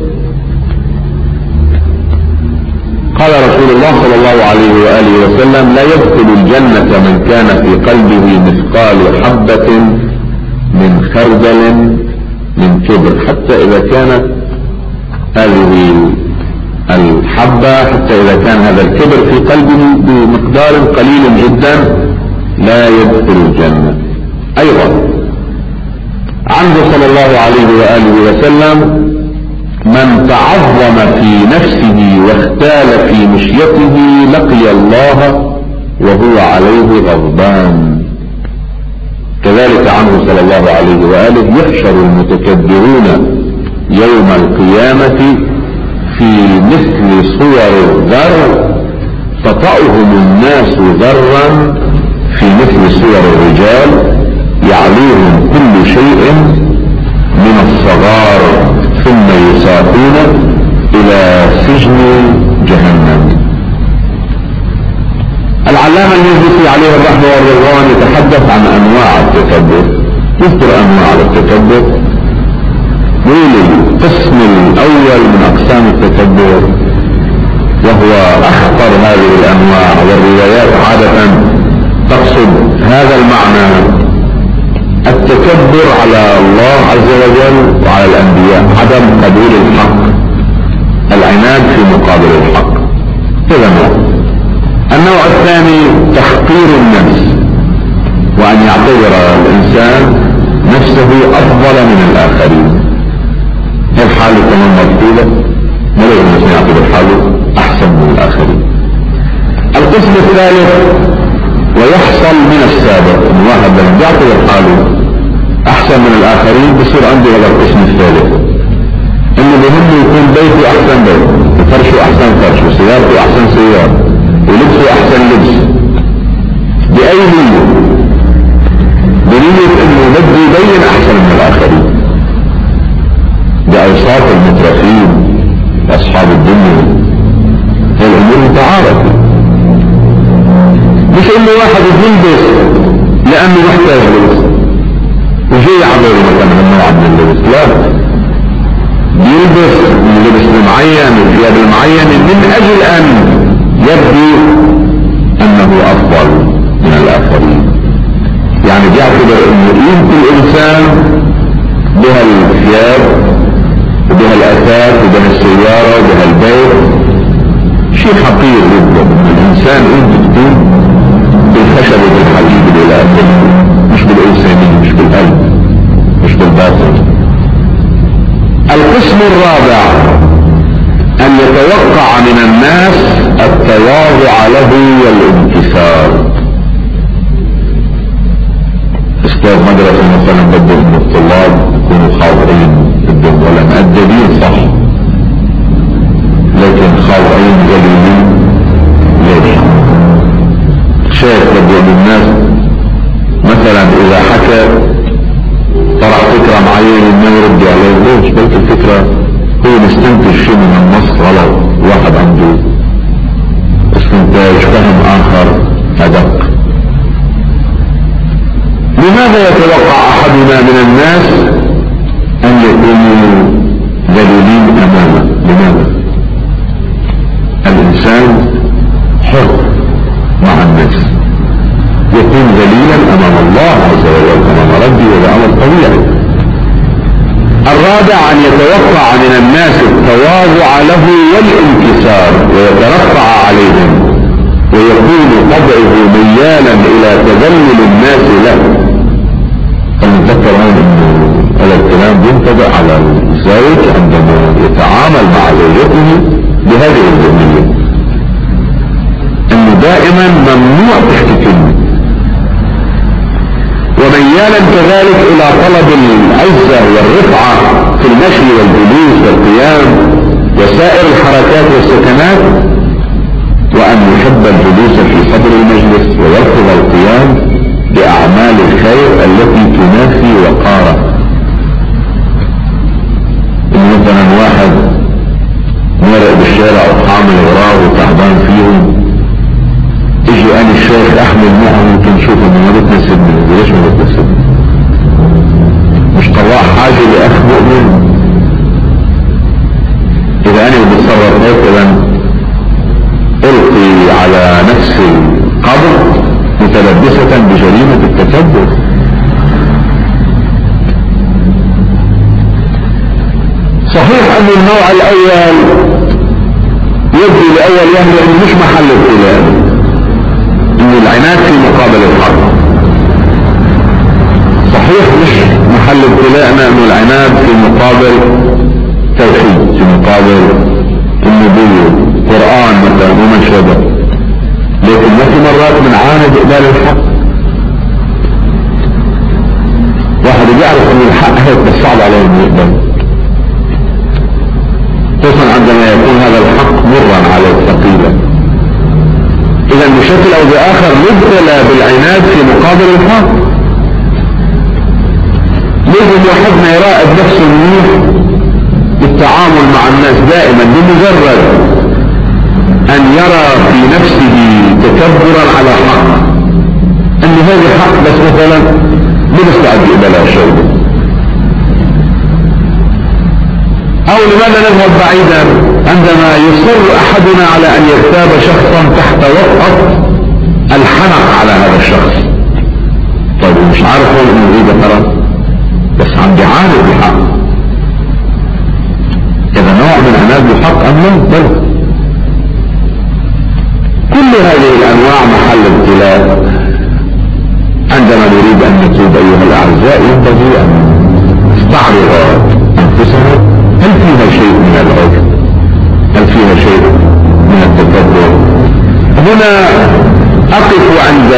قال رسول الله صلى الله عليه وآله وسلم: لا يدخل الجنة من كان في قلبه مثقال حبة من خردل من كبر، حتى إذا كانت هذه الحبة، حتى إذا كان هذا الكبر في قلبه بمقدار قليل جدا لا يدخل الجنة. أيضا عنه صلى الله عليه وآله وسلم: من تعظم في نفسه واختال في مشيته لقي الله وهو عليه غضبان. كذلك عنه صلى الله عليه وآله: يحشر المتكبرون يوم القيامة في مثل صور الذر تطأهم الناس ذرا في مثل صور الرجال يعلوهم كل شيء من الصغار ثم يساقون الى سجن جهنم. العلامة المجلسي عليه الرحمة والرضوان يتحدث عن انواع التكبر، يذكر انواع التكبر، يقول القسم الاول من اقسام التكبر وهو اخطر هذه الانواع، والروايات عادة تقصد هذا المعنى: التكبر على الله عز وجل وعلى الانبياء، عدم قبول الحق، العناد في مقابل الحق. هذا نوع. النوع الثاني تحقير النفس، وان يعتبر الانسان نفسه افضل من الاخرين. الحال كمان مرفوضة، ما لازم الانسان يعتبر حاله احسن من الاخرين. القسم الثالث ويحصل من السابق، ان واحد لما يعتبر حاله احسن من الاخرين بصير عنده هذا القسم الثالث، انه بهم يكون بيته احسن بيت، وفرشه احسن فرش، وسيارته احسن سيارة، ولبسه احسن لبس. باي نية؟ بنية انه بده يبين احسن من الاخرين، باوصاف المترفين اصحاب الدنيا. الامور متعارفة، مش انه واحد يلبس لانه محتاج لبس وجاي عبره مثلا النوع من اللبس، لا، بيلبس اللبس المعين والثياب المعين من اجل ان يبدو انه افضل من الاخرين. يعني بيعتبر انه قيمة الانسان بها الثياب وبها الاثاث وبها السيارة وبها البيت شيء حقير جدا. الانسان قيمته تكون بالخشب وبالحديد الى اخره، مش بالانسانية، مش بالقلب، مش بالباطن. القسم الرابع ان يتوقع من الناس التواضع له والانكسار. استاذ مدرسة مثلا بده ان الطلاب يكونوا حاضرين، بدهم ولا مؤدبين صح، خاضعين ذليلين. ليش؟ شايف بدي الناس مثلا اذا حكى طرح فكرة معينة ما يرد عليه. ليش؟ بلك الفكرة هو مستنتج شيء من النص غلط، واحد عنده استنتاج فهم اخر ادق. لماذا يتوقع احدنا من الناس ان يكونوا ذليلين امامه؟ لماذا؟ الانسان حر مع الناس، يكون ذليلا امام الله عز وجل امام ربي، وهذا امر طبيعي. الرابع ان يتوقع من الناس التواضع له والانكسار ويترفع عليهم، ويكون طبعه ميالا الى تذلل الناس له. فنتذكر هون هذا الكلام ينطبق على الزوج عندما يتعامل مع زوجته بهذه الذهنية، انه دائما ممنوع تحكي كلمة، وميالا كذلك الى طلب العزة والرفعة في المشي والجلوس والقيام وسائر الحركات والسكنات، وان يحب الجلوس في صدر المجلس ويرفض القيام باعمال الخير التي تنافي وقاره. ان مثلا واحد مرق بالشارع وحامل وراه وتعبان فيهم، اجي انا الشيخ احمل معه ممكن نشوف انه ما بتناسبني. ليش ما بتناسبني؟ مش طلع حاجة لاخ مؤمن. اذا انا بتصرف هيك اذا القي على نفس القبر متلبسة بجريمة التكبر. صحيح ان النوع الاول يبدو لاول يهدي انه مش محل ابتلاء، ان العناد في مقابل الحق. صحيح مش محل ابتلاءنا انه العناد في مقابل توحيد، في مقابل النبوة قرآن مثلا وما شابه، لكن ما في مرات بنعاند قبال الحق. واحد بيعرف ان الحق هيك بس صعب عليه انه يقبل، خصوصا عندما يكون هذا الحق مرا عليه ثقيلا. اذا بشكل او باخر نبتلى بالعناد في مقابل الحق. لازم واحدنا يراقب نفسه منيح بالتعامل مع الناس دائما، بمجرد ان يرى في نفسه تكبرا على حق، ان هذا حق بس مثلا ما بستعد يقبلها شيء. او لماذا نذهب بعيدا عندما يصر احدنا على ان يغتاب شخصا تحت وطأة الحنق على هذا الشخص. طيب مش عارف هو انه ايه حرام، بس عم بيعاند بحق. اذا نوع من عناد بحق ام لا؟ بل كل هذه الانواع محل ابتلاء. عندما نريد ان نتوب ايها الاعزاء ينبغي ان نستعرض انفسنا، هل فيها شيء من العجب؟ هل فيها شيء من التكبر؟ هنا اقف عند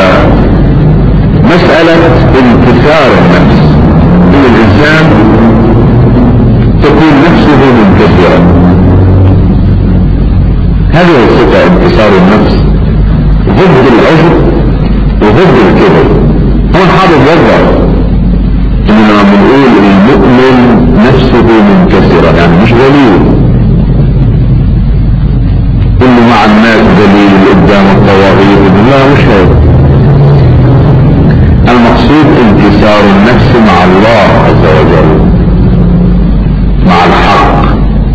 مسألة انكسار النفس. ان الانسان تكون نفسه منكسرة، هذه الصفة انكسار النفس ضد العجب وضد الكبر. هو حابب يوضح اننا بنقول المؤمن نفسه منكسرة، يعني مش ذليل، كله مع الناس ذليل قدام الطواغيت. لا، مش هذا المقصود. انكسار النفس مع الله عز وجل، مع الحق.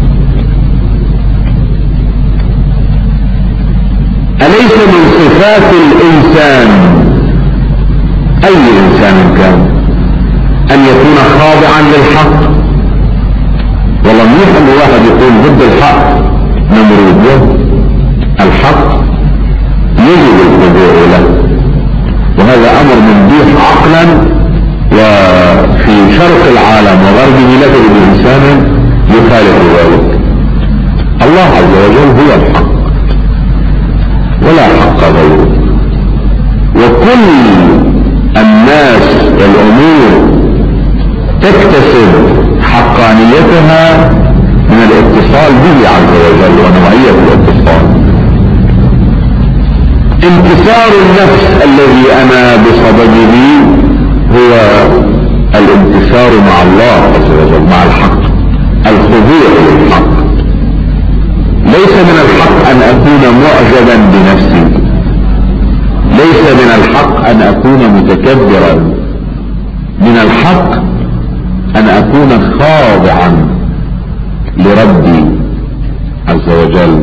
أليس من صفات الإنسان، أي إنسان كان، أن يكون خاضعا للحق؟ والله منيح أن واحد يكون ضد الحق نمرود. الحق يجب الخضوع له، وهذا أمر مندوح عقلا، وفي شرق العالم وغربه لا تجد إنسانا يخالف ذلك. الله عز وجل هو الحق ولا حق غيره، وكل الناس والأمور تكتسب حقانيتها من الاتصال به عز وجل ونوعية الاتصال. انكسار النفس الذي أنا بصدده هو الانكسار مع الله عز وجل، مع الحق، الخضوع للحق. ليس من الحق أن أكون معجبا بنفسي، ليس من الحق أن أكون متكبرا، من الحق أن أكون خاضعا لربي عز وجل.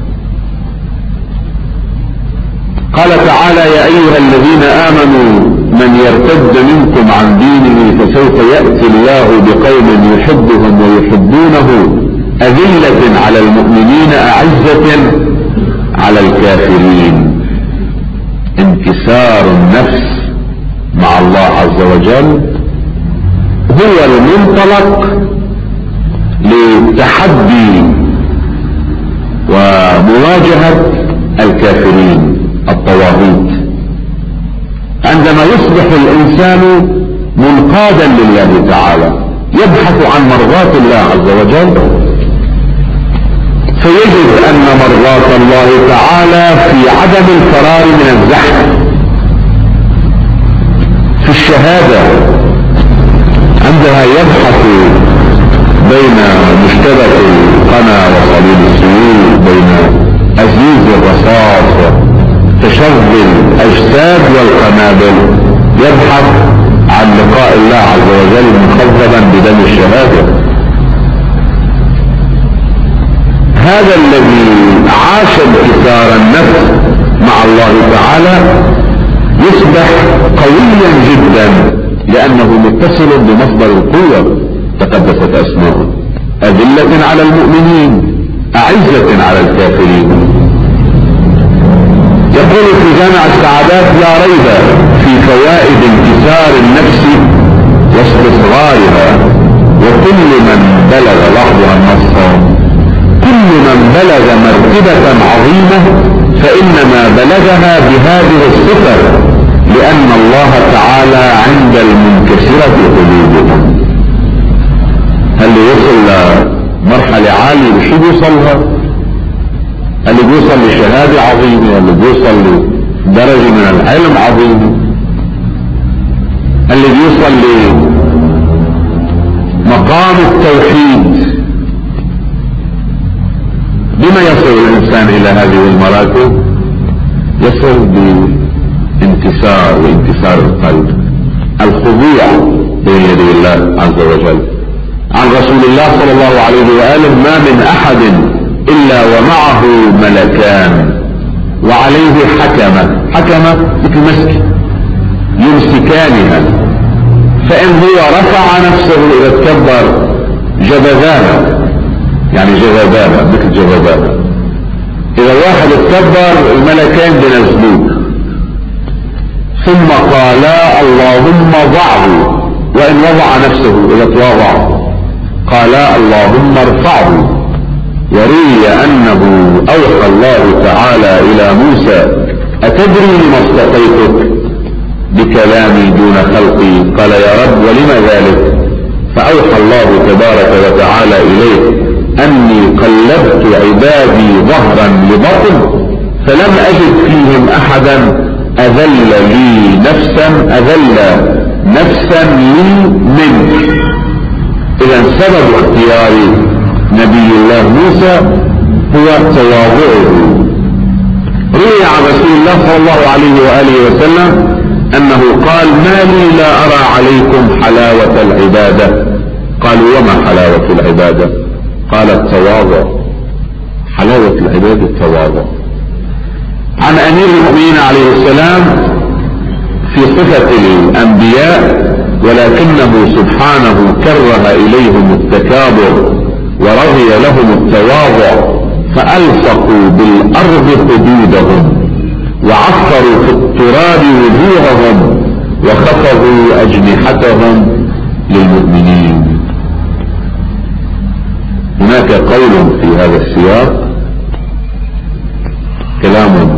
قال تعالى: يا أيها الذين آمنوا من يرتد منكم عن دينه فسوف يأتي الله بقوم يحبهم ويحبونه أذلة على المؤمنين أعزة على الكافرين. انكسار النفس مع الله عز وجل هو المنطلق لتحدي ومواجهة الكافرين الطواغيت. عندما يصبح الإنسان منقادا لله تعالى يبحث عن مرضاة الله عز وجل، فيجد أن مرضاة الله تعالى في عدم الفرار من الزحف، في الشهادة عندها يبحث بين مشتبك القنا وصليل السيول، بين أزيز الرصاص وتشظي الأجساد والقنابل، يبحث عن لقاء الله عز وجل مخضبا بدم الشهادة. هذا الذي عاش انكسار النفس مع الله تعالى يصبح قويا جدا، لأنه متصل بمصدر القوة تقدست أسماؤه. أذلة على المؤمنين أعزة على الكافرين. يقول في جامع السعادات: لا ريب في فوائد انكسار النفس واستصغارها، وكل من بلغ لحظها النص كل من بلغ مرتبة عظيمة فإنما بلغها بهذه الصفة، لأن الله تعالى عند المنكسرة قلوبهم. هل يوصل لمرحلة عالية بشو بيوصلها؟ اللي بيوصل لشهادة عظيمة، واللي بيوصل لدرجة من العلم عظيمة، اللي بيوصل لمقام التوحيد. بما يصل الإنسان إلى هذه المراتب؟ يصل بانكسار وانكسار القلب، الخضوع بين يدي الله عز وجل. عن رسول الله صلى الله عليه وآله: ما من أحد إلا ومعه ملكان وعليه حكمة، حكمة مثل مسك يمسكانها، فإن هو رفع نفسه إذا تكبر جبذاها، يعني جبذاها مثل جبذاها. إذا واحد اتكبر الملكين بنزلوه، ثم قالا اللهم ضعه، وإن وضع نفسه إذا تواضع قالا اللهم ارفعه. وروي أنه أوحى الله تعالى إلى موسى: أتدري لما اصطفيتك بكلامي دون خلقي؟ قال: يا رب ولم ذلك؟ فأوحى الله تبارك وتعالى إليه: أني قلبت عبادي ظهرا لبطن فلم أجد فيهم أحدا أذل لي نفسا أذل نفسا لي منك. إذا سبب اختيار نبي الله موسى هو تواضعه. روي عن رسول الله صلى الله عليه وآله وسلم أنه قال: ما لي لا أرى عليكم حلاوة العبادة. قالوا: وما حلاوة العبادة؟ قال: التواضع. حلاوة العبادة التواضع. عن أمير المؤمنين عليه السلام في صفة الأنبياء: ولكنه سبحانه كره إليهم التكابر ورضي لهم التواضع، فألصقوا بالأرض حدودهم وعفروا في التراب وجوههم وخفضوا أجنحتهم للمؤمنين. هناك قول في هذا السياق، كلام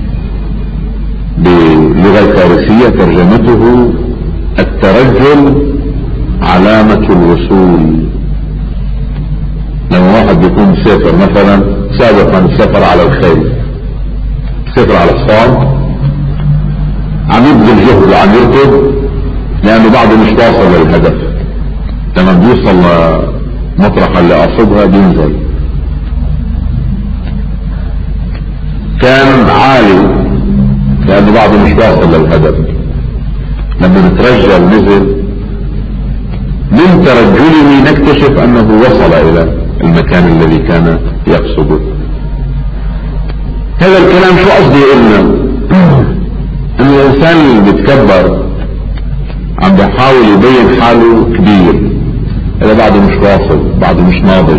باللغة الفارسية ترجمته: الترجل علامة الوصول. لما واحد واحد بيكون سافر مثلا سابقا سافر على الخيل، سافر على الصام، عم يبذل جهد وعم يركض لانه بعده مش واصل للهدف. لما بيوصل مطرح اللي قاصدها بينزل. كان عالي لانه بعده مش واصل للهدف. لما نترجل نزل، من ترجله نكتشف انه وصل الى المكان الذي كان يقصده. هذا الكلام شو قصدي قلنا؟ ان الانسان اللي بيتكبر عم بيحاول يبين حاله كبير، هذا بعده مش واصل، بعده مش ناضج.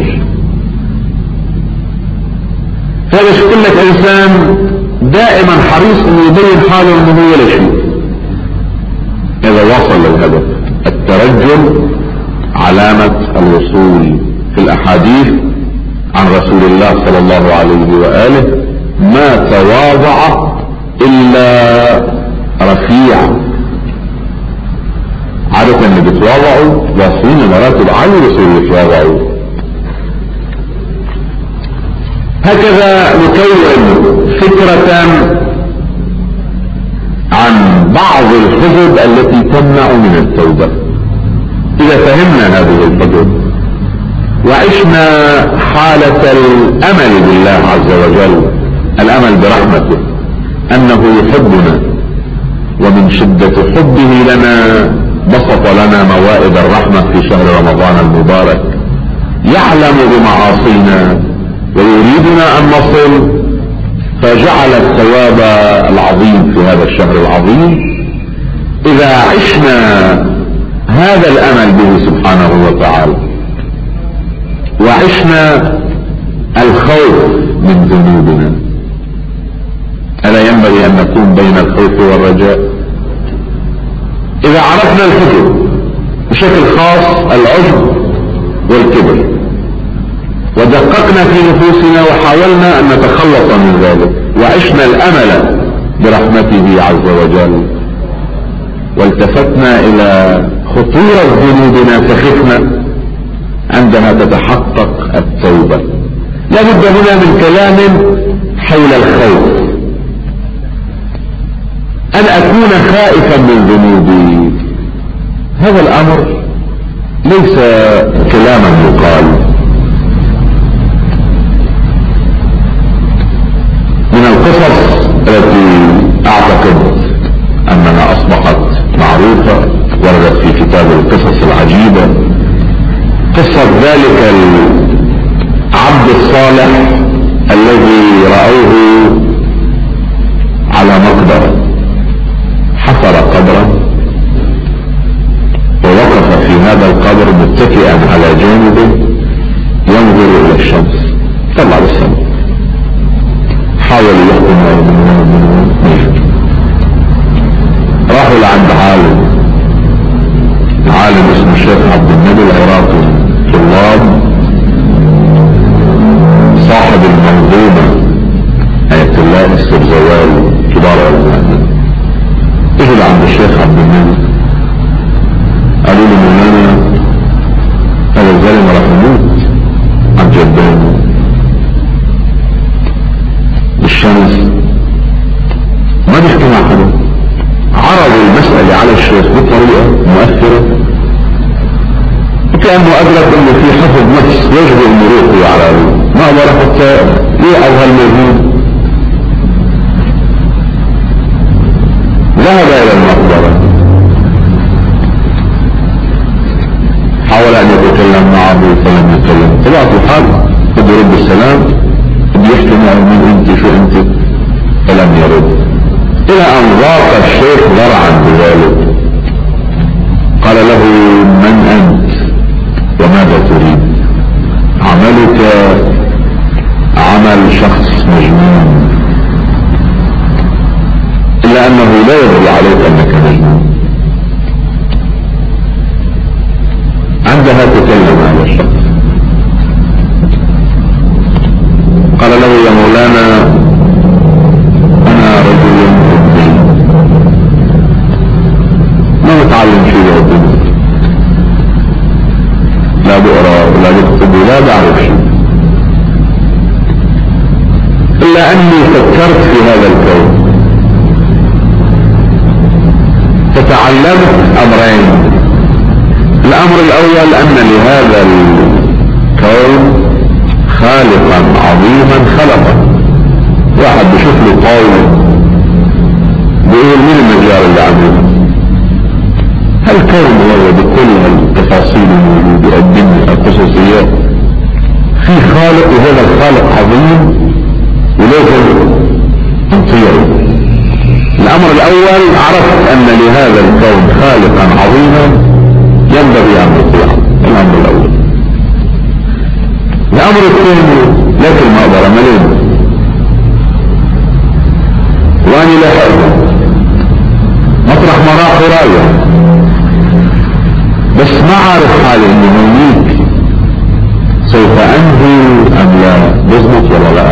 هذا شو لك انسان دائما حريص انه يبين حاله انه هو ولا شيء. اذا وصل للهدف. الترجل علامة الوصول. في الاحاديث عن رسول الله صلى الله عليه وآله: ما تواضع الا رفيع. عادة اللي بيتواضعوا واصلين مراتب عالية بيصيروا يتواضعوا. هكذا نكون فكرة عن بعض الحجب التي تمنع من التوبة. إذا فهمنا هذه الحجب وعشنا حالة الأمل بالله عز وجل، الأمل برحمته، أنه يحبنا، ومن شدة حبه لنا بسط لنا موائد الرحمة في شهر رمضان المبارك، يعلم بمعاصينا ويريدنا أن نصل، فجعل الثواب العظيم في هذا الشهر العظيم. إذا عشنا هذا الأمل به سبحانه وتعالى، وعشنا الخوف من ذنوبنا، ألا ينبغي أن نكون بين الخوف والرجاء؟ إذا عرفنا الحجب بشكل خاص العجب والكبر، ودققنا في نفوسنا وحاولنا أن نتخلص من ذلك، وعشنا الأمل برحمته عز وجل، والتفتنا إلى خطورة ذنوبنا فخفنا، عندها تتحقق التوبة. لا بد هنا من كلام حول الخوف، أن أكون خائفا من ذنوبي. هذا الأمر ليس كلاما يقال. من القصص التي أعتقد أنها أصبحت معروفة وردت في كتاب القصص العجيبة، قصة ذلك العبد الصالح الذي رأوه على مقبرة، حفر قبرا ووقف في هذا القبر متكئا على جانبه ينظر الى الشمس، طلع للسماء، حاول يحكم من راحوا لعند عالم عالم اسمه الشيخ عبد النبي العراقي، طلاب صاحب المنظومة آية الله السبزوال، كبار علماء. اجوا عند الشيخ عبد النبي قالوا له: مولانا هذا الظالم راح يموت عن جدانه بالشمس، ما بيحكي مع حدا. عرضوا المسألة على الشيخ بطريقة مؤثرة، وكأنه أدرك انه في حفظ نفس يجب ان يروحوا على ما أمر حتى يوعظ هالموجود. ذهب الى المقبرة، حاول ان يتكلم معه فلم يتكلم. طلعت الحال بده يرد السلام، بده يحكي معه: من انت، شو انت؟ فلم يرد، الى ان ضاق الشيخ ذرعا بذلك. قال له: من انت وماذا تريد؟ عملك عمل شخص مجنون، إلا أنه لا يدري عليك أنك مجنون. عندها تكلم هذا الشخص، قال له: يا مولانا أنا رجل ربي، ما متعلم شيء ربنا، لا بقرأ ولا بكتب ولا بعرف شيء، فكرت في هذا الكون فتعلمت امرين. الامر الاول ان لهذا الكون خالقا عظيما خلقه. واحد بيشوف له طاولة بيقول مين النجار اللي عمله؟ هالكون هو بكل التفاصيل الموجودة الدنيا الخصوصيات في خالق، وهذا الخالق عظيم ولازم نطيعه. الامر الاول عرفت ان لهذا الكون خالقا عظيما ينبغي ان نطيعه. الامر الاول. الامر الثاني لكن ما اقدر املين واني لاحق مطرح ما راح ورايا، بس ما عارف حالي انه هونيك سوف انهي ام لا، بزبط ولا لا.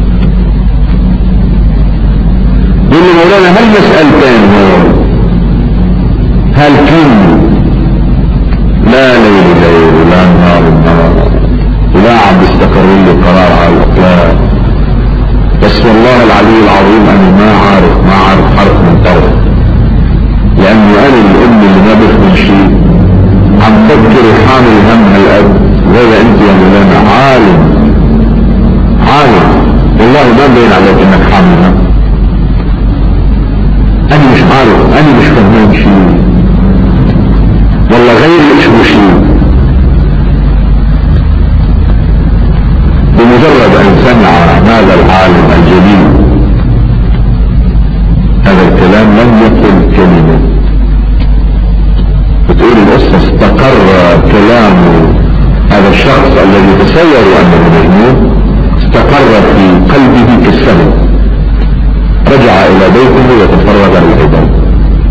يقول لي مولانا هل مسألتين هون، هل كن لا ليل ليل ولا نهار نهار ولا عم بيستقر لي قرار على الاطلاق، بس والله العلي العظيم انا ما عارف ما عارف حرف من طرف، لانه انا الام اللي ما بفهم شيء عم تفكر وحامل هم هالقد. وهذا انت يا مولانا عالم عالم والله ما مبين عليك انك حامل هم. انا مش عارف، انا مش فاهمين شيء والله، غيري اشبه شيء. بمجرد ان سمع هذا العالم الجليل هذا الكلام لم يقل كلمة. بتقول القصة استقر كلام هذا الشخص الذي تصور انه مجنون، استقر في قلبه كالسهم. رجع الى بيته وتفرغ للعبادة.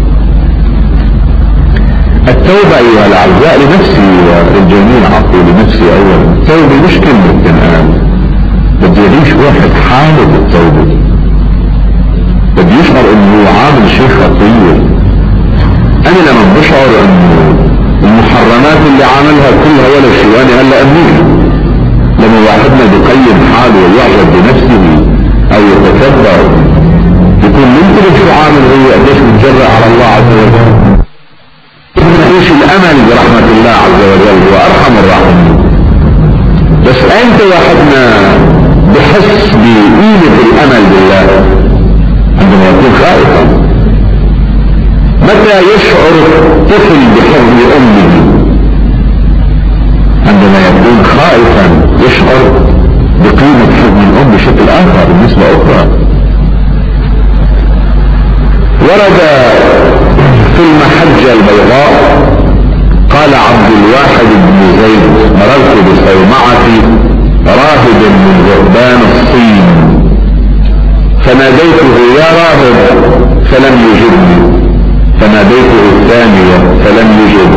التوبة ايها الاعزاء لنفسي وللجميع، اقول لنفسي اولا، التوبة مش كلمة تنقال، بدي يعيش واحد حالة بالتوبة، بدي يشعر انه عامل شيء خطير. انا لما بشعر انه المحرمات اللي عاملها كلها ولا شيء وانا هلا امنيه. لما واحدنا بيقيم حاله ويعجب بنفسه او يتكبر يكون منتبه شو عامل هو، قديش بتجرأ على الله عز وجل. نعيش الامل برحمة الله عز وجل وارحم الراحمين. بس انت واحدنا بحس بقيمة الامل بالله عندما يكون خائفا. متى يشعر الطفل بحضن امه؟ عندما يكون خائفا يشعر بقيمة حضن الام بشكل اخر بالنسبة اخرى. ورد في المحجة البيضاء قال عبد الواحد بن زيد مررت بصومعة راهب من رهبان الصين فناديته يا راهب فلم يجبني، فناديته الثانية فلم يجب،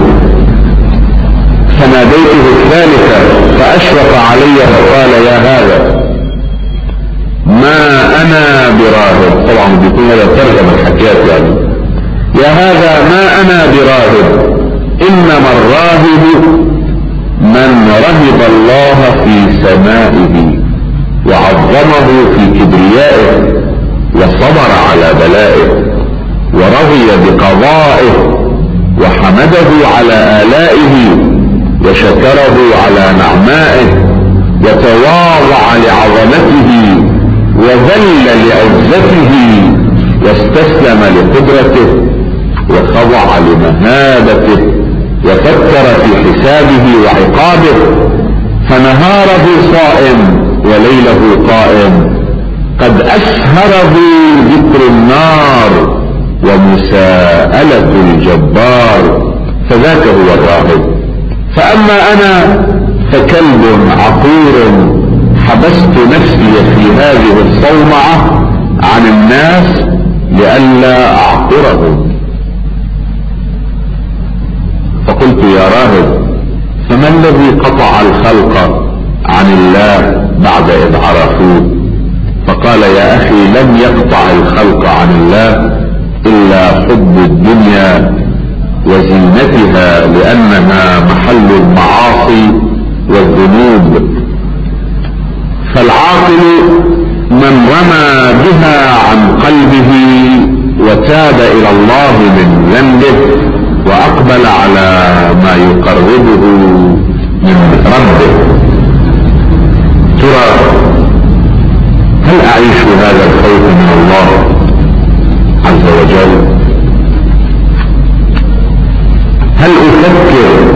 فناديته الثالثة فأشرف علي فقال يا هذا ما أنا براهب. طبعا بيكون هذا ترجمة الحكايات يعني. يا هذا ما أنا براهب، إنما الراهب من رهب الله في سمائه وعظمه في كبريائه وصبر على بلائه ورضي بقضائه وحمده على آلائه وشكره على نعمائه وتواضع لعظمته وذل لعزته واستسلم لقدرته وخضع لمهابته وفكر في حسابه وعقابه، فنهاره صائم وليله قائم، قد أسهره ذكر النار ومساءلة الجبار، فذاك هو الراهب. فأما أنا فكلب عقور حبست نفسي في هذه الصومعة عن الناس لئلا أعقرهم. فقلت يا راهب فما الذي قطع الخلق عن الله بعد إذ عرفوه؟ فقال يا أخي لم يقطع الخلق عن الله إلا حب الدنيا وزينتها لأنها محل المعاصي والذنوب. فالعاقل من من رمى بها عن قلبه وتاب إلى الله من ذنبه وأقبل على ما يقربه من ربه. ترى هل أعيش هذا الخوف من الله عز وجل؟ هل أفكر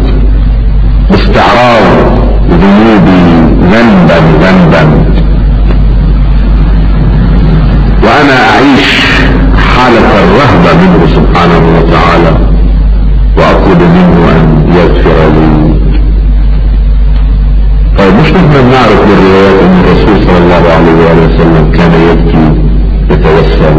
باستعراض ذنوبي ذنبا ذنبا وأنا أعيش حالة الرهبة منه سبحانه وتعالى وأطلب منه أن يغفر لي؟ طيب مش نحن نعرف بالروايات أن الرسول صلى الله عليه وآله وسلم كان يبكي يتوسل،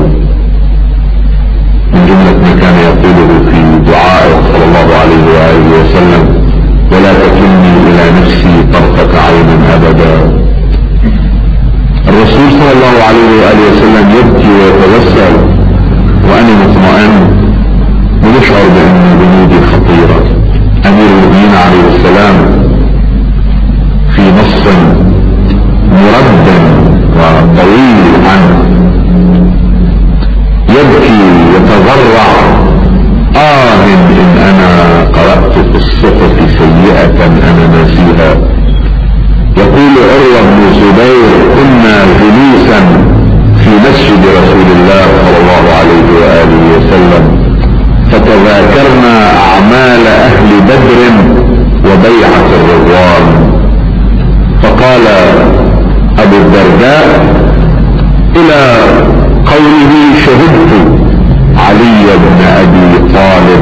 من جملة ما كان يقوله في دعائه صلى الله عليه وآله وسلم: ولا تكلني إلى نفسي طرفة عين أبدا. الرسول صلى الله عليه وآله وسلم يبكي ويتوسل وأنا مطمئن ويشعر بأن ذنوبي خطيرة. أمير المؤمنين عليه السلام في نص مرد وطويل عنه يبكي يتضرع: آه إن أنا قرأت في الصحف سيئة أنا ناسيها. يقول عروة بن الزبير: كنا جلوسا في مسجد رسول الله صلى الله عليه وآله وسلم فتذاكرنا أعمال أهل بدر وبيعة الرضوان، فقال أبو الدرداء إلى قوله: شهدت علي بن أبي طالب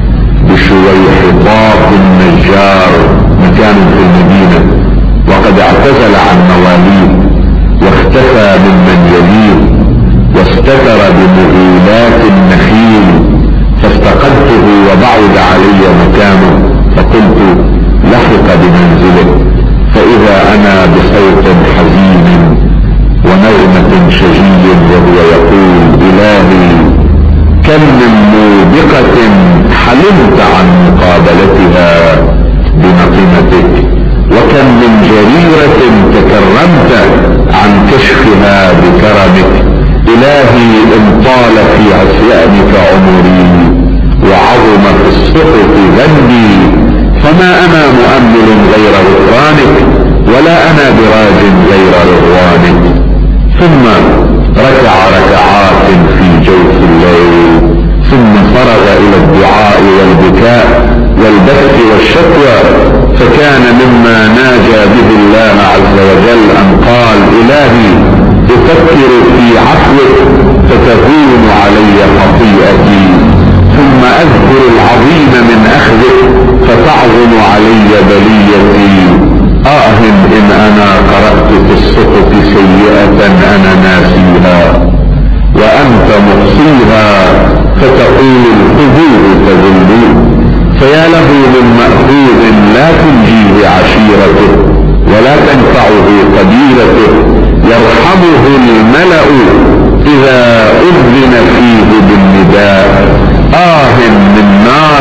بشويحطاط النجار، مكان في المدينة، وقد اعتزل عن مواليه واختفى ممن يليه واستتر بمغيلات النخيل، فافتقدته وبعد علي مكانه فقلت: لحق بمنزله، فإذا أنا بصوت حزين ونغمة شجي وهو يقول: إلهي كم من موبقة حلمت عن مقابلتها بنقمتك، وكم من جريرة تكرمت عن كشفها بكرمك. إلهي إن طال في عصيانك عمري وعظم في السقط ذنبي فما أنا مؤمل غير غفرانك ولا أنا براج غير رضوانك. ثم ركع ركعات في جوف الليل، ثم فرغ إلى الدعاء والبكاء والبكت والشكوى، فكان مما ناجى به الله عز وجل أن قال: إلهي أفكر في عفوك فتهون علي خطيئتي، ثم أذكر العظيم من أخذك فتعظم علي بليتي. آه إن أنا قرأت في السقط سيئة أنا ناسيها وأنت محصيها فتقول: خذوه فذلوه. فيا له من مأخوذ لا تنجيه عشيرته ولا تنفعه قبيلته، يرحمه الملأ إذا أذن فيه بالنداء. آه من نار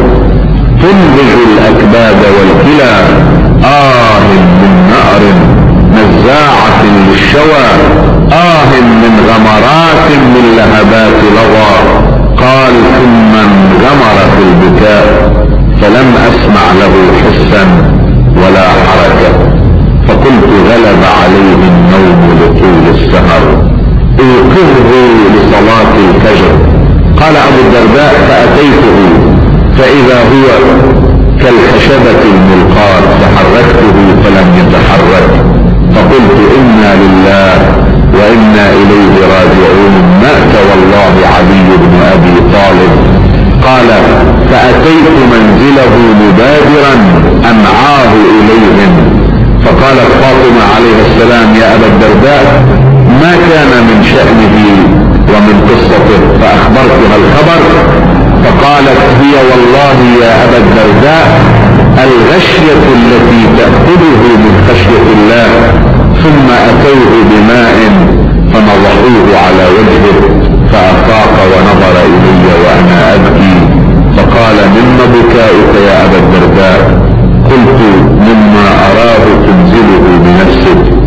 تنضج الأكباد والكلى، آه من نار نزاعة للشوى، آه من غمرات من لهبات لظى. قال: ثم انغمر في البكاء فلم أسمع له حسا ولا حركة، فقلت: غلب عليه النوم لطول السهر، اوقظه لصلاة الفجر. قال أبو الدرداء: فأتيته فإذا هو كالخشبة الملقاة، فحركته فلم يتحرك، فقلت: إنا لله وإنا إليه راجعون، مات والله علي بن أبي طالب. قال: فأتيت منزله مبادرا أنعاه إليهم، فقالت فاطمة عليه السلام: يا أبا الدرداء ما كان من شأنه ومن قصته؟ فأخبرتها الخبر، فقالت: هي والله يا أبا الدرداء الغشية التي تأخذه من خشية الله، ثم أتوه بماء فنضحوه على وجهه فأفاق ونظر إلي وأنا أبكي، فقال: مما بكاؤك يا أبا الدرداء؟ قلت: مما أراه تنزله بنفسك. فقال: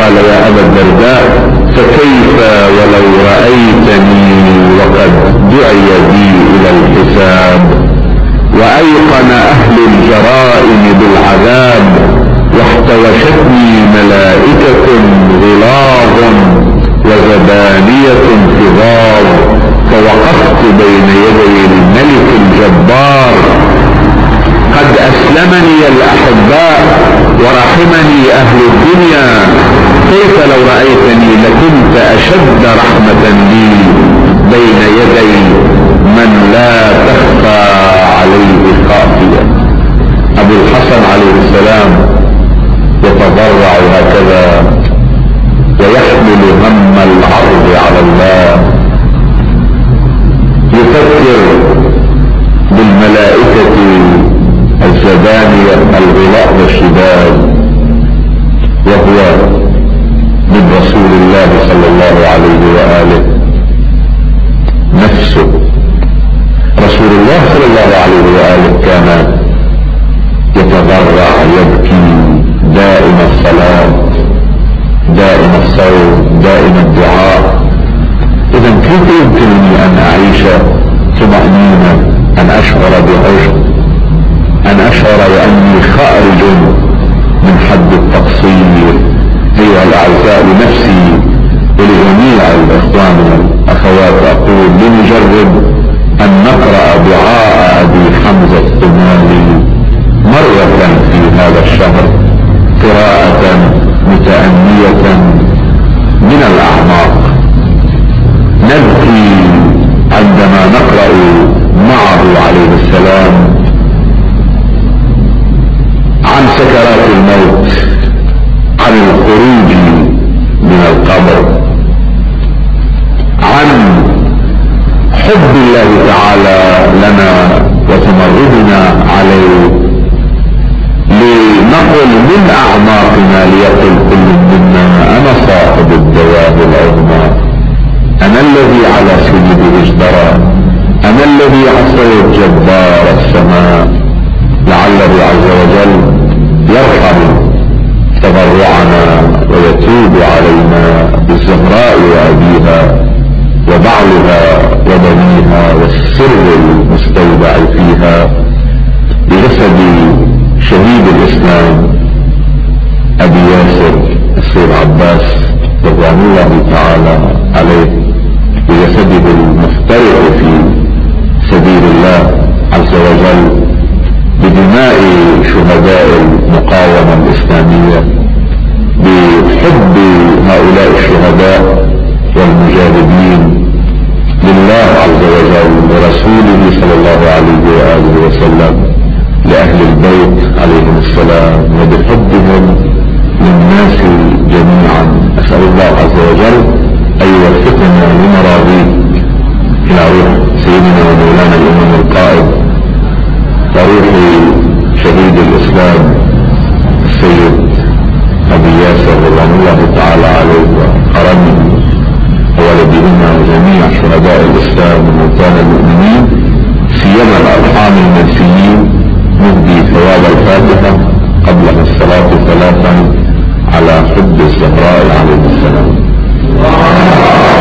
قال يا أبا الدرداء فكيف ولو رأيتني وقد دعي بي إلى الحساب وأيقن أهل الجرائم بالعذاب واحتوشتني ملائكة غلاظ وزبانية فظاظ فوقفت بين يدي الملك الجبار قد أسلمني الأحباء ورحمني أهل الدنيا كيف لو رأيتني لكنت أشد رحمة لي بين يدي من لا تخفى عليه خافية. أبو الحسن عليه السلام يتضرع هكذا ويحمل هم العرض على الله، يفكر بالملائكة الزبانية الغلاء والشداد وهو من رسول الله صلى الله عليه وآله نفسه. رسول الله صلى الله عليه وآله كان يتضرع يبكي دائم الصلاة دائم الصوم دائم الدعاء. إذا كيف يمكنني أن أعيش طمأنينة، أن أشعر بعشق، أن أشعر بأني خارج من حد التقصير؟ أيها الأعزاء، لنفسي ولجميع الإخوان والأخوات أقول لنجرب أن نقرأ دعاء أبي حمزة الثمالي مرة في هذا الشهر قراءة متأنية من الأعماق، نبكي عندما نقرأ معه عليه السلام عن سكرات الموت، عن الخروج من القبر، عن حب الله تعالى لنا وتمردنا عليه، لنقل من أعماقنا ليقل كل منا أنا صاحب الدواب العظمى، أنا الذي على سجده ازدرى، أنا الذي عصيت جبار السماء. لعله عز وجل يرحم تضرعنا ويتوب علينا بالزهراء وأبيها وبعلها وبنيها والسر المستودع فيها بجسد شهيد الإسلام أبي ياسر السيد عباس رضوان الله تعالى عليه، بجسده المفترق في سبيل الله عز وجل، بدماء شهداء المقاومة الإسلامية، بحب هؤلاء الشهداء والمجاهدين لله عز وجل ورسوله صلى الله عليه وآله وسلم، لأهل البيت عليهم السلام، وبحبهم للناس جميعا. أسأل الله عز وجل أن يوفقنا لمراضيه إلى روح سيدنا ومولانا الإمام القائد وروح شهيد الإسلام السيد أبي ياسر رضوان الله تعالى عليه وكرمه ووالدينا وجميع شهداء الإسلام وموتانا المؤمنين، سيما الأرحام المنسيين. نهدي ثواب الفاتحة قبل الصلاة ثلاثا على حب الزهراء عليه السلام.